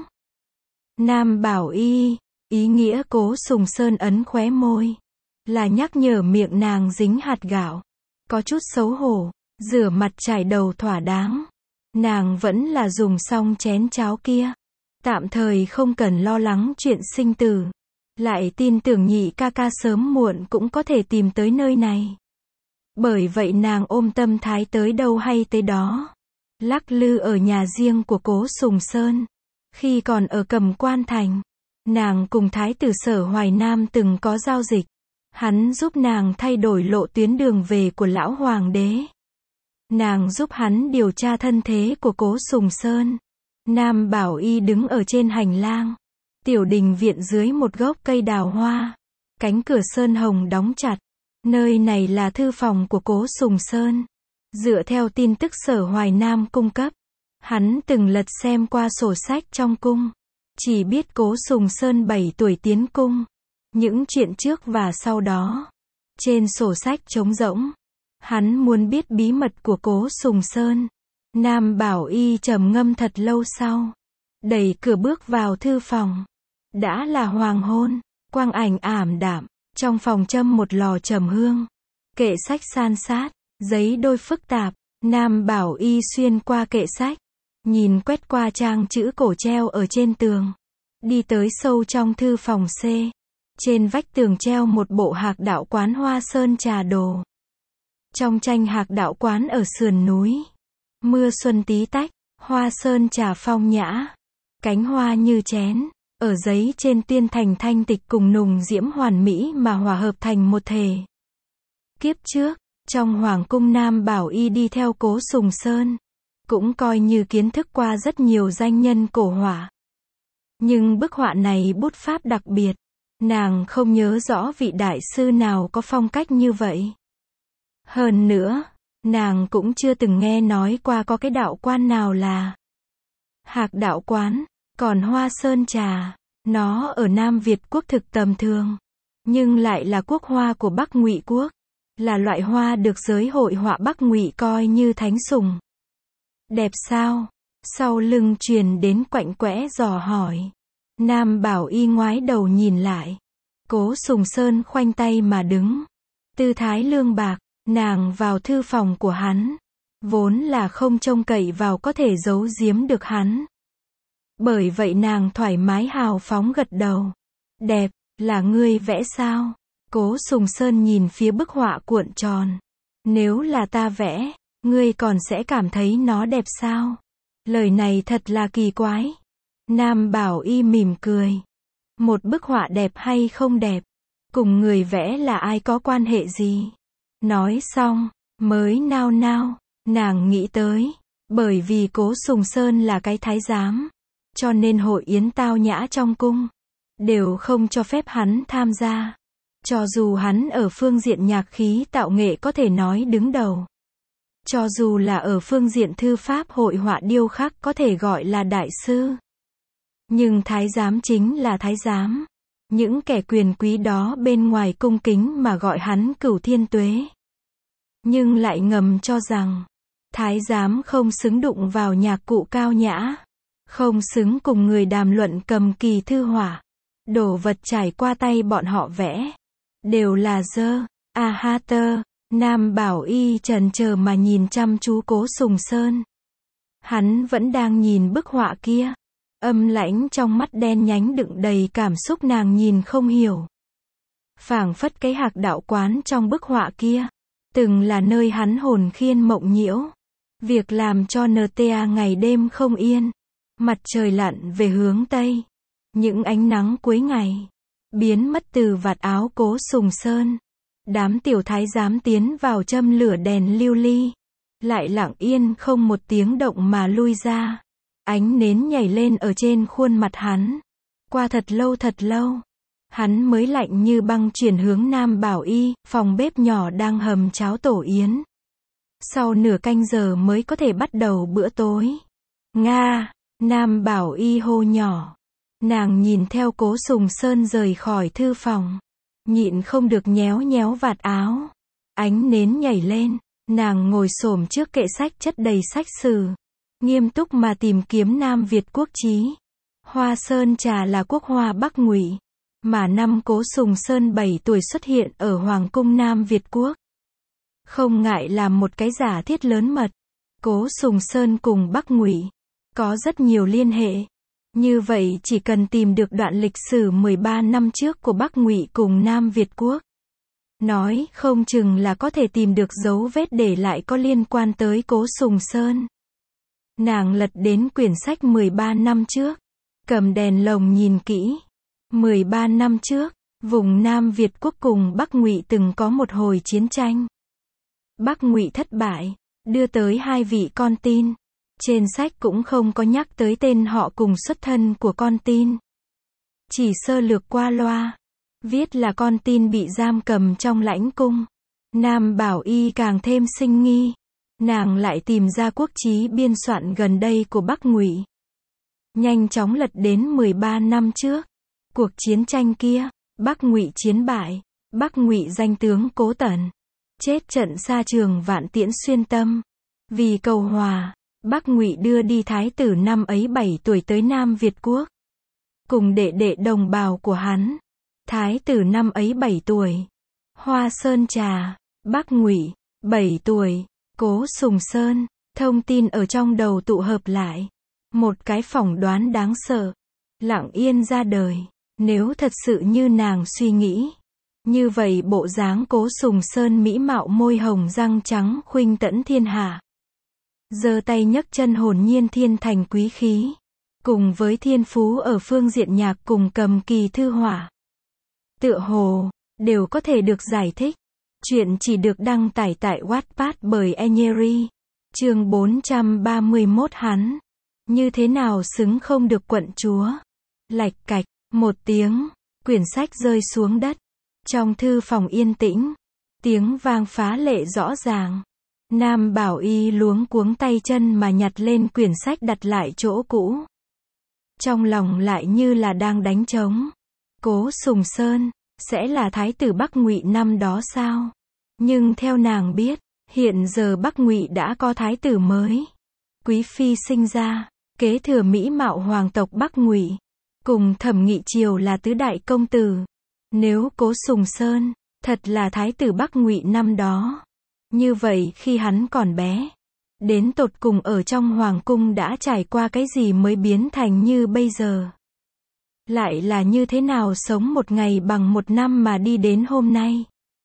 Nam Bảo Y, ý nghĩa Cố Sùng Sơn ấn khóe môi, là nhắc nhở miệng nàng dính hạt gạo. Có chút xấu hổ, rửa mặt chải đầu thỏa đáng. Nàng vẫn là dùng xong chén cháo kia. Tạm thời không cần lo lắng chuyện sinh tử. Lại tin tưởng nhị ca ca sớm muộn cũng có thể tìm tới nơi này. Bởi vậy nàng ôm tâm thái tới đâu hay tới đó. Lắc lư ở nhà riêng của Cố Sùng Sơn. Khi còn ở Cầm Quan Thành, nàng cùng Thái tử Sở Hoài Nam từng có giao dịch. Hắn giúp nàng thay đổi lộ tuyến đường về của lão hoàng đế. Nàng giúp hắn điều tra thân thế của Cố Sùng Sơn. Nam Bảo Y đứng ở trên hành lang. Tiểu đình viện dưới một gốc cây đào hoa. Cánh cửa sơn hồng đóng chặt. Nơi này là thư phòng của Cố Sùng Sơn. Dựa theo tin tức Sở Hoài Nam cung cấp, hắn từng lật xem qua sổ sách trong cung. Chỉ biết Cố Sùng Sơn bảy tuổi tiến cung. Những chuyện trước và sau đó. Trên sổ sách trống rỗng. Hắn muốn biết bí mật của Cố Sùng Sơn. Nam Bảo Y trầm ngâm thật lâu sau. Đẩy cửa bước vào thư phòng. Đã là hoàng hôn. Quang ảnh ảm đạm. Trong phòng châm một lò trầm hương. Kệ sách san sát. Giấy đôi phức tạp. Nam Bảo Y xuyên qua kệ sách. Nhìn quét qua trang chữ cổ treo ở trên tường. Đi tới sâu trong thư phòng C. Trên vách tường treo một bộ Hạc Đạo Quán hoa sơn trà đồ. Trong tranh Hạc Đạo Quán ở sườn núi. Mưa xuân tí tách, hoa sơn trà phong nhã. Cánh hoa như chén, ở giấy trên tuyên thành thanh tịch cùng nùng diễm hoàn mỹ mà hòa hợp thành một thể. Kiếp trước, trong hoàng cung Nam Bảo Y đi theo Cố Sùng Sơn. Cũng coi như kiến thức qua rất nhiều danh nhân cổ họa. Nhưng bức họa này bút pháp đặc biệt. Nàng không nhớ rõ vị đại sư nào có phong cách như vậy. Hơn nữa, nàng cũng chưa từng nghe nói qua có cái đạo quan nào là Hạc Đạo Quán. Còn hoa sơn trà, nó ở Nam Việt quốc thực tầm thường. Nhưng lại là quốc hoa của Bắc Ngụy quốc. Là loại hoa được giới hội họa Bắc Ngụy coi như thánh sủng. Đẹp sao? Sau lưng truyền đến quạnh quẽ dò hỏi. Nam Bảo Y ngoái đầu nhìn lại. Cố Sùng Sơn khoanh tay mà đứng. Tư thái lương bạc, nàng vào thư phòng của hắn. Vốn là không trông cậy vào có thể giấu giếm được hắn. Bởi vậy nàng thoải mái hào phóng gật đầu. Đẹp, là ngươi vẽ sao? Cố Sùng Sơn nhìn phía bức họa cuộn tròn. Nếu là ta vẽ, ngươi còn sẽ cảm thấy nó đẹp sao? Lời này thật là kỳ quái. Nam Bảo Y mỉm cười. Một bức họa đẹp hay không đẹp, cùng người vẽ là ai có quan hệ gì? Nói xong, mới nao nao, nàng nghĩ tới. Bởi vì Cố Sùng Sơn là cái thái giám. Cho nên hội yến tao nhã trong cung. Đều không cho phép hắn tham gia. Cho dù hắn ở phương diện nhạc khí tạo nghệ có thể nói đứng đầu. Cho dù là ở phương diện thư pháp hội họa điêu khắc có thể gọi là đại sư. Nhưng thái giám chính là thái giám. Những kẻ quyền quý đó bên ngoài cung kính mà gọi hắn Cửu Thiên Tuế. Nhưng lại ngầm cho rằng, thái giám không xứng đụng vào nhạc cụ cao nhã. Không xứng cùng người đàm luận cầm kỳ thư họa. Đồ vật trải qua tay bọn họ vẽ. Đều là dơ. A ha tơ. Nam Bảo Y trần chờ mà nhìn chăm chú Cố Sùng Sơn. Hắn vẫn đang nhìn bức họa kia. Âm lãnh trong mắt đen nhánh đựng đầy cảm xúc nàng nhìn không hiểu. Phảng phất cái Hạc Đạo Quán trong bức họa kia. Từng là nơi hắn hồn khiên mộng nhiễu. Việc làm cho en tê a ngày đêm không yên. Mặt trời lặn về hướng Tây. Những ánh nắng cuối ngày. Biến mất từ vạt áo Cố Sùng Sơn. Đám tiểu thái giám tiến vào châm lửa đèn lưu ly. Lại lặng yên không một tiếng động mà lui ra. Ánh nến nhảy lên ở trên khuôn mặt hắn. Qua thật lâu thật lâu. Hắn mới lạnh như băng chuyển hướng Nam Bảo Y, phòng bếp nhỏ đang hầm cháo tổ yến. Sau nửa canh giờ mới có thể bắt đầu bữa tối. Nga, Nam Bảo Y hô nhỏ. Nàng nhìn theo Cố Sùng Sơn rời khỏi thư phòng. Nhịn không được nhéo nhéo vạt áo. Ánh nến nhảy lên. Nàng ngồi xổm trước kệ sách chất đầy sách sử. Nghiêm túc mà tìm kiếm Nam Việt quốc chí. Hoa sơn trà là quốc hoa Bắc Ngụy. Mà năm Cố Sùng Sơn bảy tuổi xuất hiện ở Hoàng cung Nam Việt quốc. Không ngại làm một cái giả thiết lớn mật. Cố Sùng Sơn cùng Bắc Ngụy có rất nhiều liên hệ. Như vậy chỉ cần tìm được đoạn lịch sử mười ba năm trước của Bắc Ngụy cùng Nam Việt quốc. Nói không chừng là có thể tìm được dấu vết để lại có liên quan tới Cố Sùng Sơn. Nàng lật đến quyển sách mười ba năm trước. Cầm đèn lồng nhìn kỹ. mười ba năm trước, vùng Nam Việt quốc cùng Bắc Ngụy từng có một hồi chiến tranh. Bắc Ngụy thất bại. đưa tới hai vị con tin. Trên sách cũng không có nhắc tới tên họ cùng xuất thân của con tin. Chỉ sơ lược qua loa, viết là con tin bị giam cầm trong lãnh cung. Nam Bảo Y càng thêm sinh nghi. Nàng lại tìm ra quốc chí biên soạn gần đây của Bắc Ngụy. Nhanh chóng lật đến mười ba năm trước. Cuộc chiến tranh kia, Bắc Ngụy chiến bại, Bắc Ngụy danh tướng Cố Tần chết trận xa trường Vạn Tiễn xuyên tâm. Vì cầu hòa, Bắc Ngụy đưa đi thái tử năm ấy bảy tuổi tới Nam Việt quốc, cùng đệ đệ đồng bào của hắn. Thái tử năm ấy bảy tuổi. Hoa Sơn Trà, Bắc Ngụy, bảy tuổi, Cố Sùng Sơn. Thông tin ở trong đầu tụ hợp lại. Một cái phỏng đoán đáng sợ. Lặng yên ra đời. Nếu thật sự như nàng suy nghĩ, như vậy bộ dáng Cố Sùng Sơn mỹ mạo môi hồng răng trắng khuynh tẫn thiên hạ. Giơ tay nhấc chân hồn nhiên thiên thành quý khí. Cùng với thiên phú ở phương diện nhạc cùng cầm kỳ thư họa, tựa hồ đều có thể được giải thích. Chuyện chỉ được đăng tải tại Wattpad bởi Enyeri. Chương bốn trăm ba mươi mốt hắn như thế nào xứng không được quận chúa. Lạch cạch, một tiếng, quyển sách rơi xuống đất. Trong thư phòng yên tĩnh, tiếng vang phá lệ rõ ràng. Nam Bảo Y luống cuống tay chân mà nhặt lên quyển sách đặt lại chỗ cũ. Trong lòng lại như là đang đánh trống. Cố Sùng Sơn sẽ là thái tử Bắc Ngụy năm đó sao? Nhưng theo nàng biết, hiện giờ Bắc Ngụy đã có thái tử mới. Quý phi sinh ra, kế thừa mỹ mạo hoàng tộc Bắc Ngụy, cùng Thẩm Nghị Triều là tứ đại công tử. Nếu Cố Sùng Sơn thật là thái tử Bắc Ngụy năm đó, như vậy khi hắn còn bé, đến tột cùng ở trong hoàng cung đã trải qua cái gì mới biến thành như bây giờ? Lại là như thế nào sống một ngày bằng một năm mà đi đến hôm nay?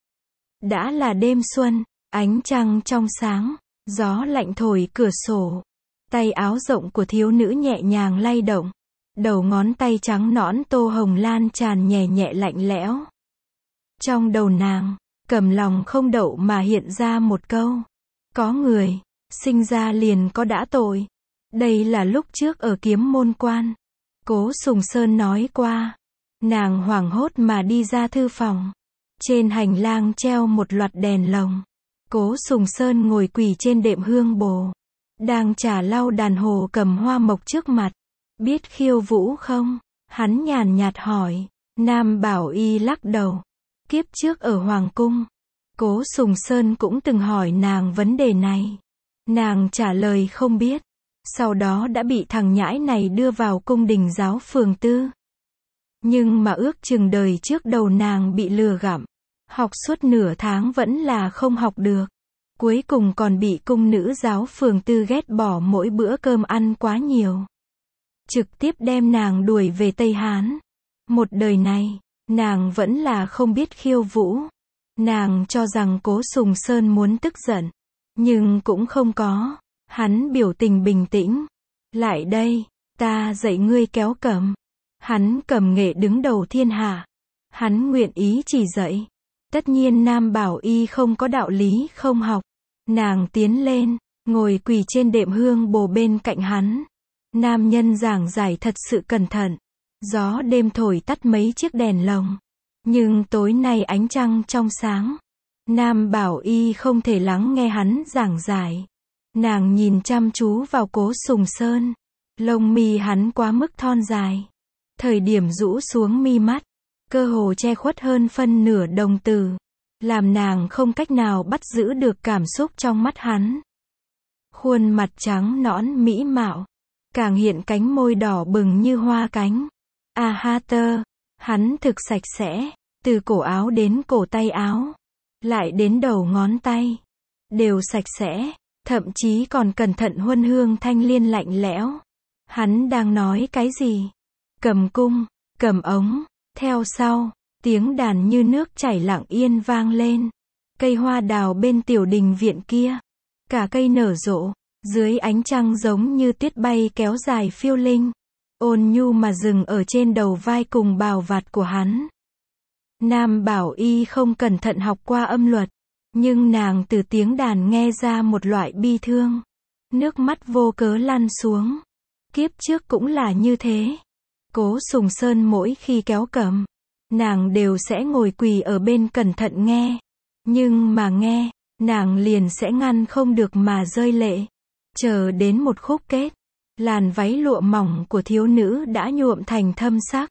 Đã là đêm xuân, ánh trăng trong sáng, gió lạnh thổi cửa sổ, tay áo rộng của thiếu nữ nhẹ nhàng lay động, đầu ngón tay trắng nõn tô hồng lan tràn nhẹ nhẹ lạnh lẽo. Trong đầu nàng, cầm lòng không đậu mà hiện ra một câu: có người sinh ra liền có đã tội. Đây là lúc trước ở Kiếm Môn Quan, Cố Sùng Sơn nói qua. Nàng hoảng hốt mà đi ra thư phòng. Trên hành lang treo một loạt đèn lồng. Cố Sùng Sơn ngồi quỳ trên đệm hương bồ, đang trà lau đàn hồ cầm hoa mộc trước mặt. Biết khiêu vũ không? Hắn nhàn nhạt hỏi. Nam Bảo Y lắc đầu. Kiếp trước ở Hoàng Cung, Cố Sùng Sơn cũng từng hỏi nàng vấn đề này. Nàng trả lời không biết. Sau đó đã bị thằng nhãi này đưa vào cung đình giáo phường tư. Nhưng mà ước chừng đời trước đầu nàng bị lừa gặm. Học suốt nửa tháng vẫn là không học được. Cuối cùng còn bị cung nữ giáo phường tư ghét bỏ mỗi bữa cơm ăn quá nhiều. Trực tiếp đem nàng đuổi về Tây Hán. Một đời này, nàng vẫn là không biết khiêu vũ. Nàng cho rằng Cố Sùng Sơn muốn tức giận, nhưng cũng không có. Hắn biểu tình bình tĩnh. Lại đây, ta dạy ngươi kéo cầm. Hắn cầm nghệ đứng đầu thiên hạ. Hắn nguyện ý chỉ dạy. Tất nhiên Nam Bảo Y không có đạo lý không học. Nàng tiến lên, ngồi quỳ trên đệm hương bồ bên cạnh hắn. Nam nhân giảng giải thật sự cẩn thận. Gió đêm thổi tắt mấy chiếc đèn lồng. Nhưng tối nay ánh trăng trong sáng. Nam Bảo Y không thể lắng nghe hắn giảng giải. Nàng nhìn chăm chú vào Cố Sùng Sơn. Lông mi hắn quá mức thon dài. Thời điểm rũ xuống mi mắt, cơ hồ che khuất hơn phân nửa đồng tử, làm nàng không cách nào bắt giữ được cảm xúc trong mắt hắn. Khuôn mặt trắng nõn mỹ mạo, càng hiện cánh môi đỏ bừng như hoa cánh. A ha tơ, hắn thực sạch sẽ, từ cổ áo đến cổ tay áo, lại đến đầu ngón tay, đều sạch sẽ, thậm chí còn cẩn thận huân hương thanh liên lạnh lẽo. Hắn đang nói cái gì? Cầm cung, cầm ống, theo sau, tiếng đàn như nước chảy lặng yên vang lên. Cây hoa đào bên tiểu đình viện kia, cả cây nở rộ, dưới ánh trăng giống như tuyết bay kéo dài phiêu linh, ôn nhu mà dừng ở trên đầu vai cùng bào vạt của hắn. Nam Bảo Y không cẩn thận học qua âm luật, Nhưng nàng từ tiếng đàn nghe ra một loại bi thương. Nước mắt vô cớ lăn xuống. Kiếp trước cũng là như thế. Cố Sùng Sơn mỗi khi kéo cầm, nàng đều sẽ ngồi quỳ ở bên cẩn thận nghe. Nhưng mà nghe, nàng liền sẽ ngăn không được mà rơi lệ. Chờ đến một khúc kết, làn váy lụa mỏng của thiếu nữ đã nhuộm thành thâm sắc.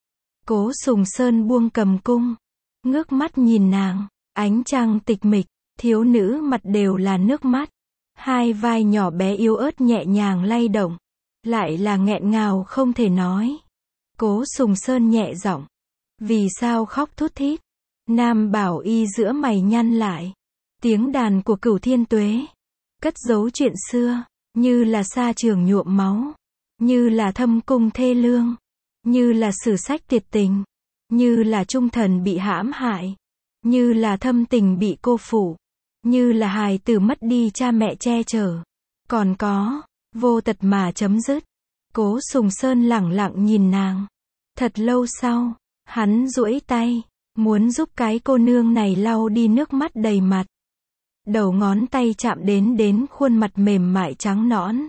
Cố Sùng Sơn buông cầm cung, ngước mắt nhìn nàng, ánh trăng tịch mịch, thiếu nữ mặt đều là nước mắt. Hai vai nhỏ bé yếu ớt nhẹ nhàng lay động, lại là nghẹn ngào không thể nói. Cố Sùng Sơn nhẹ giọng, vì sao khóc thút thít? Nam Bảo Y giữa mày nhăn lại. Tiếng đàn của Cửu Thiên Tuế, cất giấu chuyện xưa, như là sa trường nhuộm máu, như là thâm cung thê lương, như là sử sách tuyệt tình, như là trung thần bị hãm hại, như là thâm tình bị cô phụ, như là hài tử mất đi cha mẹ che chở, còn có vô tật mà chấm dứt. Cố Sùng Sơn lẳng lặng nhìn nàng. Thật lâu sau, hắn duỗi tay, muốn giúp cái cô nương này lau đi nước mắt đầy mặt. Đầu ngón tay chạm đến đến khuôn mặt mềm mại trắng nõn,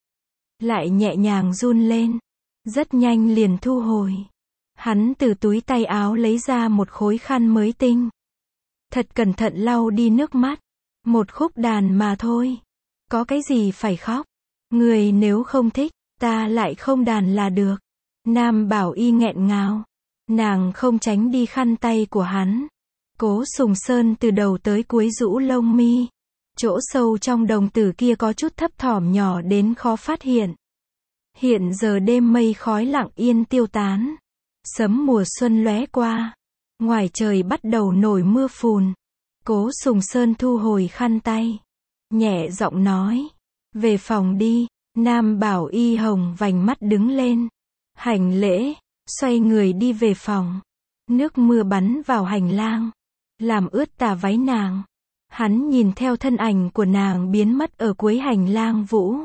lại nhẹ nhàng run lên, rất nhanh liền thu hồi. Hắn từ túi tay áo lấy ra một khối khăn mới tinh, thật cẩn thận lau đi nước mắt. Một khúc đàn mà thôi, có cái gì phải khóc? Người nếu không thích, ta lại không đàn là được. Nam Bảo Y nghẹn ngào, nàng không tránh đi khăn tay của hắn. Cố Sùng Sơn từ đầu tới cuối rũ lông mi, chỗ sâu trong đồng tử kia có chút thấp thỏm nhỏ đến khó phát hiện. Hiện giờ đêm mây khói lặng yên tiêu tán, sấm mùa xuân lóe qua, ngoài trời bắt đầu nổi mưa phùn. Cố Sùng Sơn thu hồi khăn tay, nhẹ giọng nói, về phòng đi. Nam Bảo Y hồng vành mắt đứng lên, hành lễ, xoay người đi về phòng. Nước mưa bắn vào hành lang, làm ướt tà váy nàng. Hắn nhìn theo thân ảnh của nàng biến mất ở cuối hành lang vũ.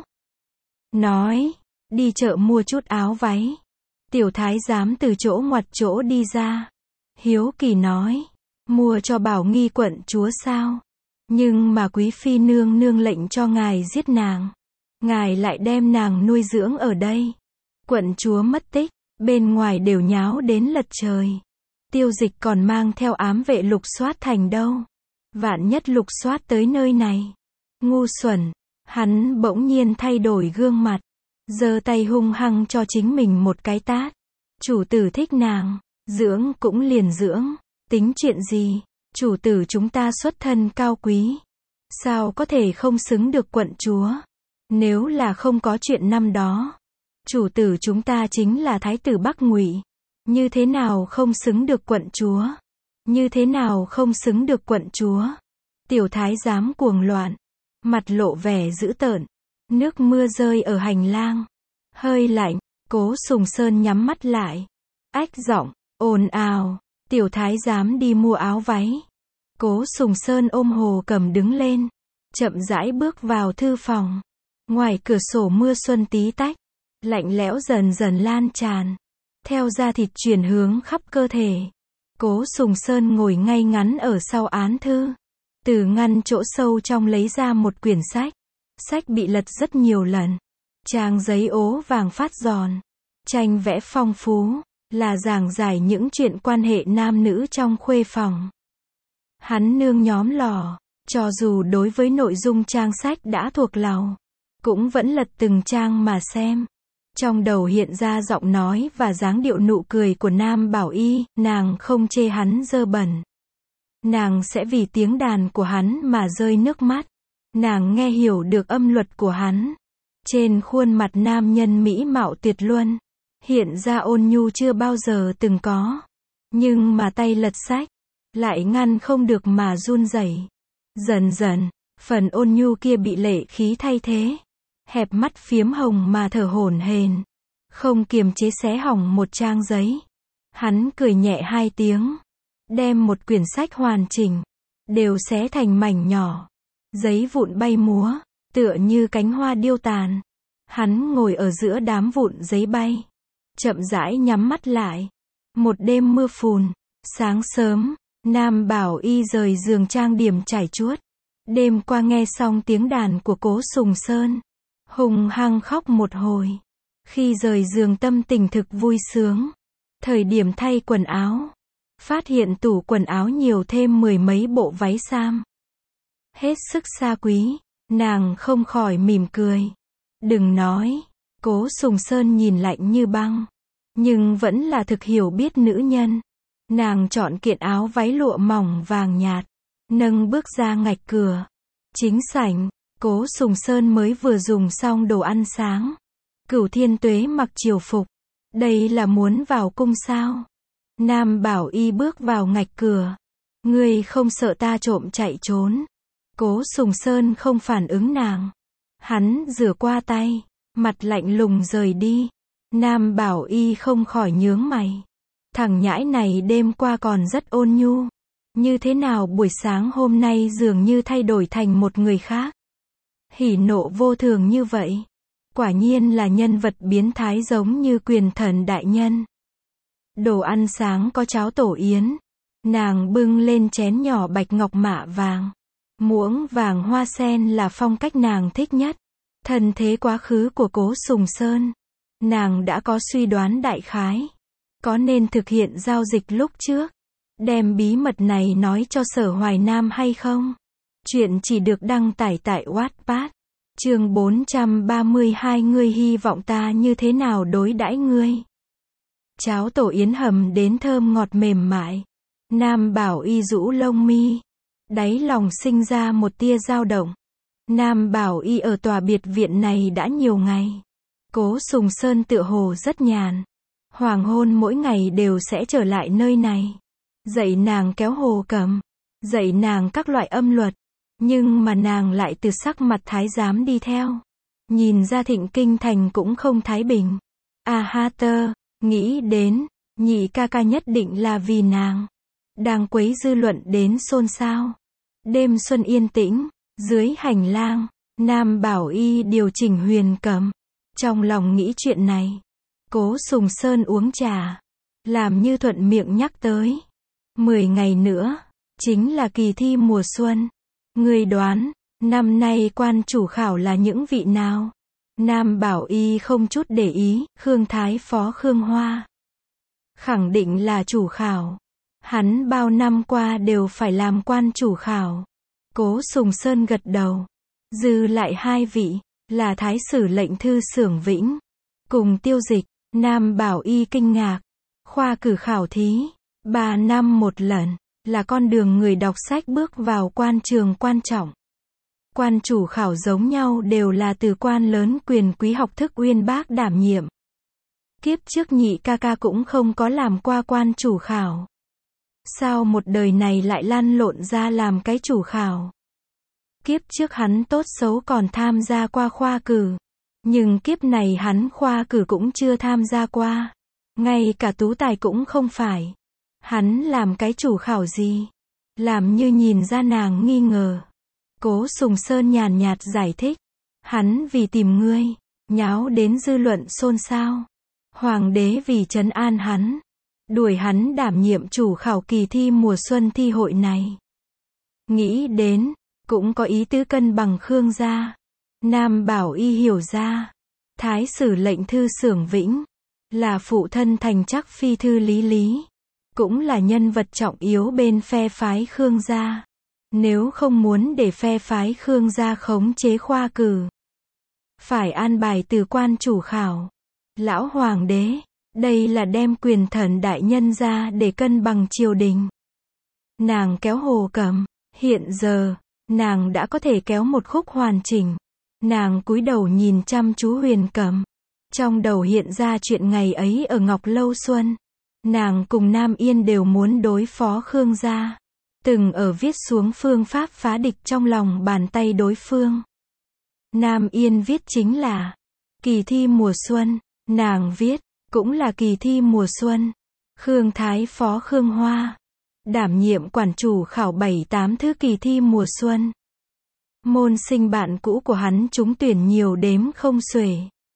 Nói, đi chợ mua chút áo váy. Tiểu thái giám từ chỗ ngoặt chỗ đi ra. Hiếu kỳ nói, mua cho Bảo Nghi quận chúa sao? Nhưng mà quý phi nương nương lệnh cho ngài giết nàng. Ngài lại đem nàng nuôi dưỡng ở đây. Quận chúa mất tích, bên ngoài đều nháo đến lật trời. Tiêu Dịch còn mang theo ám vệ lục soát thành đâu. Vạn nhất lục soát tới nơi này. Ngu xuẩn, hắn bỗng nhiên thay đổi gương mặt, giơ tay hung hăng cho chính mình một cái tát. Chủ tử thích nàng, dưỡng cũng liền dưỡng, tính chuyện gì? Chủ tử chúng ta xuất thân cao quý, sao có thể không xứng được quận chúa? Nếu là không có chuyện năm đó, chủ tử chúng ta chính là thái tử Bắc Ngụy, như thế nào không xứng được quận chúa? Như thế nào không xứng được quận chúa? Tiểu thái giám cuồng loạn, mặt lộ vẻ dữ tợn. Nước mưa rơi ở hành lang, hơi lạnh. Cố Sùng Sơn nhắm mắt lại, ách giọng ồn ào. Tiểu thái giám đi mua áo váy. Cố Sùng Sơn ôm Hồ Cầm đứng lên, chậm rãi bước vào thư phòng. Ngoài cửa sổ mưa xuân tí tách, lạnh lẽo dần dần lan tràn, theo da thịt chuyển hướng khắp cơ thể. Cố Sùng Sơn ngồi ngay ngắn ở sau án thư, từ ngăn chỗ sâu trong lấy ra một quyển sách. Sách bị lật rất nhiều lần, trang giấy ố vàng phát giòn, tranh vẽ phong phú, là giảng giải những chuyện quan hệ nam nữ trong khuê phòng. Hắn nương nhóm lò, cho dù đối với nội dung trang sách đã thuộc lòng, cũng vẫn lật từng trang mà xem. Trong đầu hiện ra giọng nói và dáng điệu nụ cười của Nam Bảo Y, nàng không chê hắn dơ bẩn. Nàng sẽ vì tiếng đàn của hắn mà rơi nước mắt. Nàng nghe hiểu được âm luật của hắn. Trên khuôn mặt nam nhân mỹ mạo tuyệt luân, hiện ra ôn nhu chưa bao giờ từng có. Nhưng mà tay lật sách, lại ngăn không được mà run rẩy. Dần dần, phần ôn nhu kia bị lệ khí thay thế. Hẹp mắt phiếm hồng mà thở hổn hển, không kiềm chế xé hỏng một trang giấy. Hắn cười nhẹ hai tiếng, đem một quyển sách hoàn chỉnh, đều xé thành mảnh nhỏ. Giấy vụn bay múa, tựa như cánh hoa điêu tàn. Hắn ngồi ở giữa đám vụn giấy bay, chậm rãi nhắm mắt lại. Một đêm mưa phùn, sáng sớm, Nam Bảo Y rời giường trang điểm trải chuốt. Đêm qua nghe xong tiếng đàn của Cố Sùng Sơn, hùng hăng khóc một hồi. Khi rời giường tâm tình thực vui sướng. Thời điểm thay quần áo, phát hiện tủ quần áo nhiều thêm mười mấy bộ váy sam. Hết sức xa quý, nàng không khỏi mỉm cười. Đừng nói, Cố Sùng Sơn nhìn lạnh như băng, nhưng vẫn là thực hiểu biết nữ nhân. Nàng chọn kiện áo váy lụa mỏng vàng nhạt, nâng bước ra ngạch cửa. Chính sảnh, Cố Sùng Sơn mới vừa dùng xong đồ ăn sáng. Cửu Thiên Tuế mặc triều phục. Đây là muốn vào cung sao? Nam Bảo Y bước vào ngạch cửa. Ngươi không sợ ta trộm chạy trốn? Cố Sùng Sơn không phản ứng nàng. Hắn rửa qua tay, mặt lạnh lùng rời đi. Nam Bảo Y không khỏi nhướng mày. Thằng nhãi này đêm qua còn rất ôn nhu. Như thế nào buổi sáng hôm nay dường như thay đổi thành một người khác? Hỉ nộ vô thường như vậy. Quả nhiên là nhân vật biến thái giống như Quyền Thần đại nhân. Đồ ăn sáng có cháo tổ yến. Nàng bưng lên chén nhỏ bạch ngọc mạ vàng. Muỗng vàng hoa sen là phong cách nàng thích nhất. Thân thế quá khứ của Cố Sùng Sơn, nàng đã có suy đoán đại khái. Có nên thực hiện giao dịch lúc trước, đem bí mật này nói cho Sở Hoài Nam hay không? Chuyện chỉ được đăng tải tại Wattpad. Chương bốn trăm ba mươi hai Ngươi hy vọng ta như thế nào đối đãi ngươi? Cháo tổ yến hầm đến thơm ngọt mềm mại. Nam Bảo Y rũ lông mi, đáy lòng sinh ra một tia dao động. Nam Bảo Y ở tòa biệt viện này đã nhiều ngày. Cố Sùng Sơn tựa hồ rất nhàn. Hoàng hôn mỗi ngày đều sẽ trở lại nơi này. Dạy nàng kéo hồ cầm, dạy nàng các loại âm luật. Nhưng mà nàng lại từ sắc mặt thái giám đi theo. Nhìn ra Thịnh Kinh Thành cũng không thái bình. A ha tơ, nghĩ đến, nhị ca ca nhất định là vì nàng. Đang quấy dư luận đến xôn xao. Đêm xuân yên tĩnh, dưới hành lang, Nam Bảo Y điều chỉnh huyền cầm. Trong lòng nghĩ chuyện này. Cố Sùng Sơn uống trà, làm như thuận miệng nhắc tới. Mười ngày nữa, chính là kỳ thi mùa xuân. Ngươi đoán, năm nay quan chủ khảo là những vị nào? Nam Bảo Y không chút để ý, Khương Thái Phó Khương Hoa. Khẳng định là chủ khảo. Hắn bao năm qua đều phải làm quan chủ khảo. Cố Sùng Sơn gật đầu. Dư lại hai vị, là Thái sử lệnh thư Xưởng Vĩnh, cùng Tiêu Dịch. Nam Bảo Y kinh ngạc. Khoa cử khảo thí, ba năm một lần, là con đường người đọc sách bước vào quan trường quan trọng. Quan chủ khảo giống nhau đều là từ quan lớn quyền quý học thức uyên bác đảm nhiệm. Kiếp trước nhị ca ca cũng không có làm qua quan chủ khảo. Sao một đời này lại lăn lộn ra làm cái chủ khảo? Kiếp trước hắn tốt xấu còn tham gia qua khoa cử. Nhưng kiếp này hắn khoa cử cũng chưa tham gia qua. Ngay cả tú tài cũng không phải. Hắn làm cái chủ khảo gì? Làm như nhìn ra nàng nghi ngờ. Cố Sùng Sơn nhàn nhạt giải thích. Hắn vì tìm ngươi, nháo đến dư luận xôn xao. Hoàng đế vì trấn an hắn, đuổi hắn đảm nhiệm chủ khảo kỳ thi mùa xuân thi hội này. Nghĩ đến, cũng có ý tứ cân bằng Khương gia. Nam Bảo Y hiểu ra. Thái sử lệnh thư Xưởng Vĩnh, là phụ thân thành chắc phi thư Lý Lý. Cũng là nhân vật trọng yếu bên phe phái Khương gia. Nếu không muốn để phe phái Khương gia khống chế khoa cử, phải an bài từ quan chủ khảo. Lão Hoàng đế, đây là đem Quyền Thần đại nhân ra để cân bằng triều đình. Nàng kéo hồ cầm, hiện giờ, nàng đã có thể kéo một khúc hoàn chỉnh. Nàng cúi đầu nhìn chăm chú huyền cầm. Trong đầu hiện ra chuyện ngày ấy ở Ngọc Lâu Xuân. Nàng cùng Nam Yên đều muốn đối phó Khương gia. Từng ở viết xuống phương pháp phá địch trong lòng bàn tay đối phương. Nam Yên viết chính là kỳ thi mùa xuân. Nàng viết, cũng là kỳ thi mùa xuân. Khương Thái Phó Khương Hoa, đảm nhiệm quản chủ khảo bảy tám thứ kỳ thi mùa xuân. Môn sinh bạn cũ của hắn trúng tuyển nhiều đếm không xuể.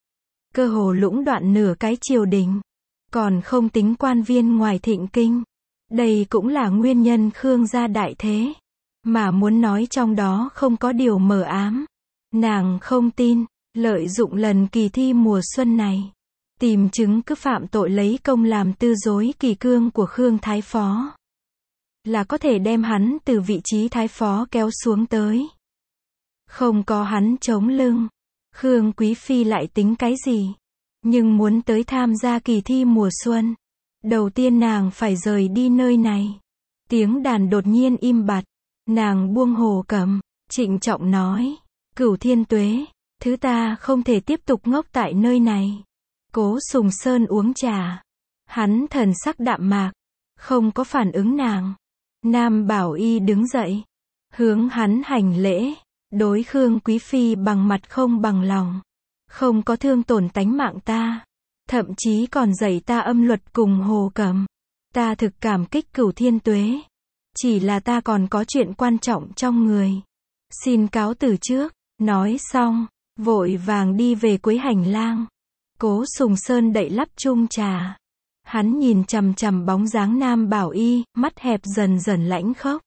Cơ hồ lũng đoạn nửa cái triều đình. Còn không tính quan viên ngoài Thịnh Kinh. Đây cũng là nguyên nhân Khương gia đại thế. Mà muốn nói trong đó không có điều mờ ám. Nàng không tin, lợi dụng lần kỳ thi mùa xuân này. Tìm chứng cứ phạm tội lấy công làm tư dối kỳ cương của Khương Thái Phó. Là có thể đem hắn từ vị trí Thái Phó kéo xuống tới. Không có hắn chống lưng. Khương Quý Phi lại tính cái gì? Nhưng muốn tới tham gia kỳ thi mùa xuân. Đầu tiên nàng phải rời đi nơi này. Tiếng đàn đột nhiên im bặt. Nàng buông hồ cầm, trịnh trọng nói. Cửu Thiên Tuế, thứ ta không thể tiếp tục ngốc tại nơi này. Cố Sùng Sơn uống trà. Hắn thần sắc đạm mạc, không có phản ứng nàng. Nam Bảo Y đứng dậy, hướng hắn hành lễ, đối Khương Quý Phi bằng mặt không bằng lòng. Không có thương tổn tánh mạng ta, thậm chí còn dạy ta âm luật cùng hồ cầm. Ta thực cảm kích Cửu Thiên Tuế. Chỉ là ta còn có chuyện quan trọng trong người. Xin cáo từ trước. Nói xong, vội vàng đi về cuối hành lang. Cố Sùng Sơn đậy lắp chung trà. Hắn nhìn chằm chằm bóng dáng Nam Bảo Y, mắt hẹp dần dần lãnh khốc.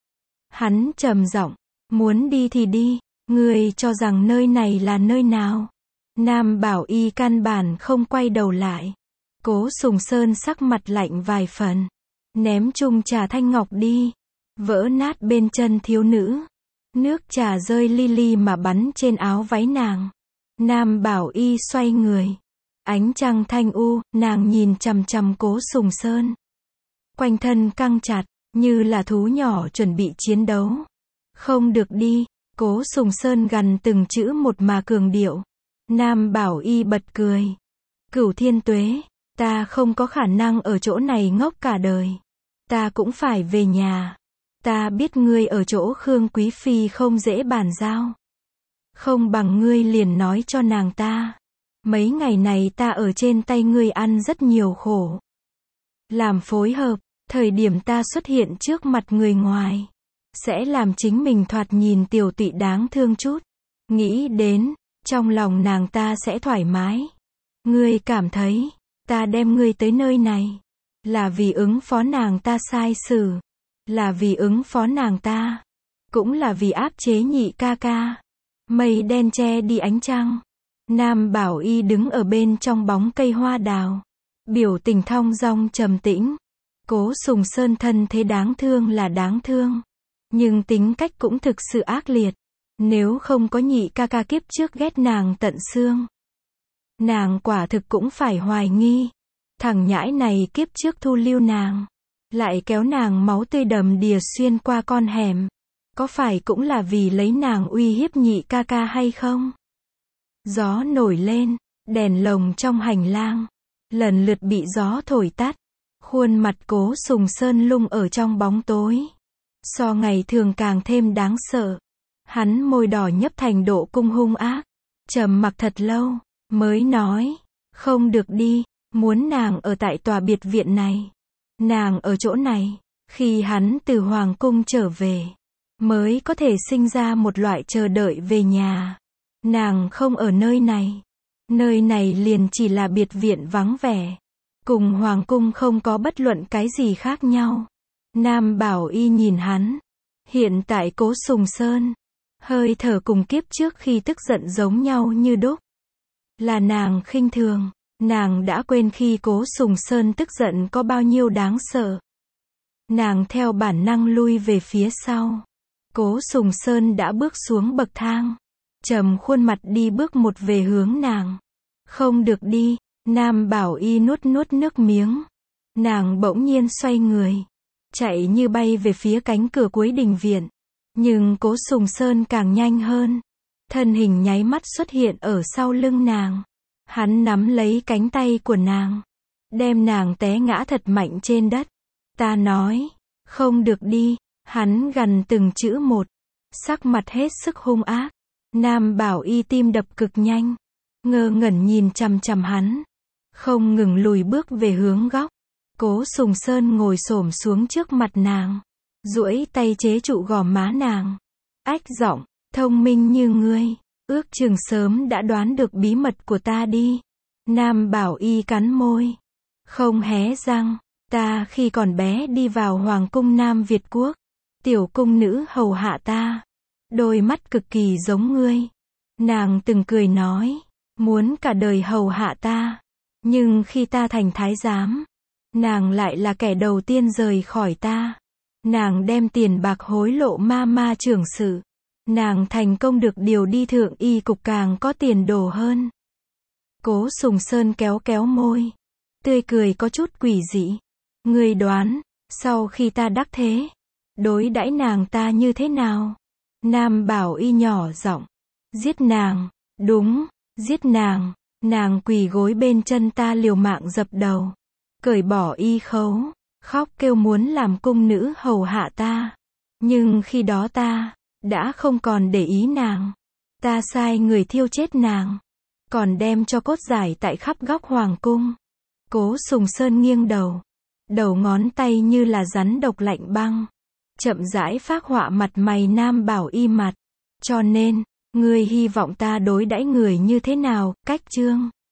Hắn trầm giọng, muốn đi thì đi, ngươi cho rằng nơi này là nơi nào? Nam Bảo Y căn bản không quay đầu lại. Cố Sùng Sơn sắc mặt lạnh vài phần, ném chung trà thanh ngọc đi, vỡ nát bên chân thiếu nữ. Nước trà rơi li li mà bắn trên áo váy nàng. Nam Bảo Y xoay người. Ánh trăng thanh u, nàng nhìn chằm chằm Cố Sùng Sơn. Quanh thân căng chặt, như là thú nhỏ chuẩn bị chiến đấu. Không được đi, Cố Sùng Sơn gằn từng chữ một mà cường điệu. Nam Bảo Y bật cười. Cửu Thiên Tuế, ta không có khả năng ở chỗ này ngốc cả đời. Ta cũng phải về nhà. Ta biết ngươi ở chỗ Khương Quý Phi không dễ bàn giao. Không bằng ngươi liền nói cho nàng ta. Mấy ngày này ta ở trên tay ngươi ăn rất nhiều khổ. Làm phối hợp, thời điểm ta xuất hiện trước mặt người ngoài. Sẽ làm chính mình thoạt nhìn tiểu tụy đáng thương chút. Nghĩ đến, trong lòng nàng ta sẽ thoải mái. Ngươi cảm thấy, ta đem ngươi tới nơi này. Là vì ứng phó nàng ta sai xử. Là vì ứng phó nàng ta. Cũng là vì áp chế nhị ca ca. Mây đen che đi ánh trăng. Nam Bảo Y đứng ở bên trong bóng cây hoa đào. Biểu tình thong dong trầm tĩnh. Cố Sùng Sơn thân thế đáng thương là đáng thương. Nhưng tính cách cũng thực sự ác liệt. Nếu không có nhị ca ca kiếp trước ghét nàng tận xương. Nàng quả thực cũng phải hoài nghi. Thằng nhãi này kiếp trước thu lưu nàng. Lại kéo nàng máu tươi đầm đìa xuyên qua con hẻm. Có phải cũng là vì lấy nàng uy hiếp nhị ca ca hay không? Gió nổi lên, đèn lồng trong hành lang. Lần lượt bị gió thổi tắt. Khuôn mặt Cố Sùng Sơn lung ở trong bóng tối. So ngày thường càng thêm đáng sợ. Hắn môi đỏ nhấp thành độ cung hung ác. Trầm mặc thật lâu, mới nói. Không được đi, muốn nàng ở tại tòa biệt viện này. Nàng ở chỗ này, khi hắn từ Hoàng Cung trở về, mới có thể sinh ra một loại chờ đợi về nhà. Nàng không ở nơi này. Nơi này liền chỉ là biệt viện vắng vẻ. Cùng Hoàng Cung không có bất luận cái gì khác nhau. Nam Bảo Y nhìn hắn. Hiện tại Cố Sùng Sơn. Hơi thở cùng kiếp trước khi tức giận giống nhau như đúc. Là nàng khinh thường. Nàng đã quên khi Cố Sùng Sơn tức giận có bao nhiêu đáng sợ. Nàng theo bản năng lui về phía sau. Cố Sùng Sơn đã bước xuống bậc thang. Trầm khuôn mặt đi bước một về hướng nàng. Không được đi. Nam Bảo Y nuốt nuốt nước miếng. Nàng bỗng nhiên xoay người. Chạy như bay về phía cánh cửa cuối đình viện. Nhưng Cố Sùng Sơn càng nhanh hơn. Thân hình nháy mắt xuất hiện ở sau lưng nàng. Hắn nắm lấy cánh tay của nàng. Đem nàng té ngã thật mạnh trên đất. Ta nói. Không được đi. Hắn gằn từng chữ một. Sắc mặt hết sức hung ác. Nam Bảo Y tim đập cực nhanh. Ngơ ngẩn nhìn chằm chằm hắn. Không ngừng lùi bước về hướng góc. Cố Sùng Sơn ngồi xổm xuống trước mặt nàng. Duỗi tay chế trụ gò má nàng. Ách giọng. Thông minh như ngươi. Ước chừng sớm đã đoán được bí mật của ta đi. Nam Bảo Y cắn môi. Không hé răng. Ta khi còn bé đi vào Hoàng cung Nam Việt Quốc. Tiểu cung nữ hầu hạ ta. Đôi mắt cực kỳ giống ngươi. Nàng từng cười nói, muốn cả đời hầu hạ ta. Nhưng khi ta thành thái giám, nàng lại là kẻ đầu tiên rời khỏi ta. Nàng đem tiền bạc hối lộ ma ma trưởng sự. Nàng thành công được điều đi thượng y cục càng có tiền đồ hơn. Cố Sùng Sơn kéo kéo môi. Tươi cười có chút quỷ dị. Ngươi đoán, sau khi ta đắc thế, đối đãi nàng ta như thế nào? Nam Bảo Y nhỏ giọng. Giết nàng. Đúng, giết nàng. Nàng quỳ gối bên chân ta liều mạng dập đầu. Cởi bỏ y khấu. Khóc kêu muốn làm cung nữ hầu hạ ta. Nhưng khi đó ta đã không còn để ý nàng. Ta sai người thiêu chết nàng. Còn đem cho cốt giải tại khắp góc hoàng cung. Cố Sùng Sơn nghiêng đầu. Đầu ngón tay như là rắn độc lạnh băng. Chậm rãi phác họa mặt mày Nam Bảo Y mặt. Cho nên, ngươi hy vọng ta đối đãi người như thế nào, Cách Trương?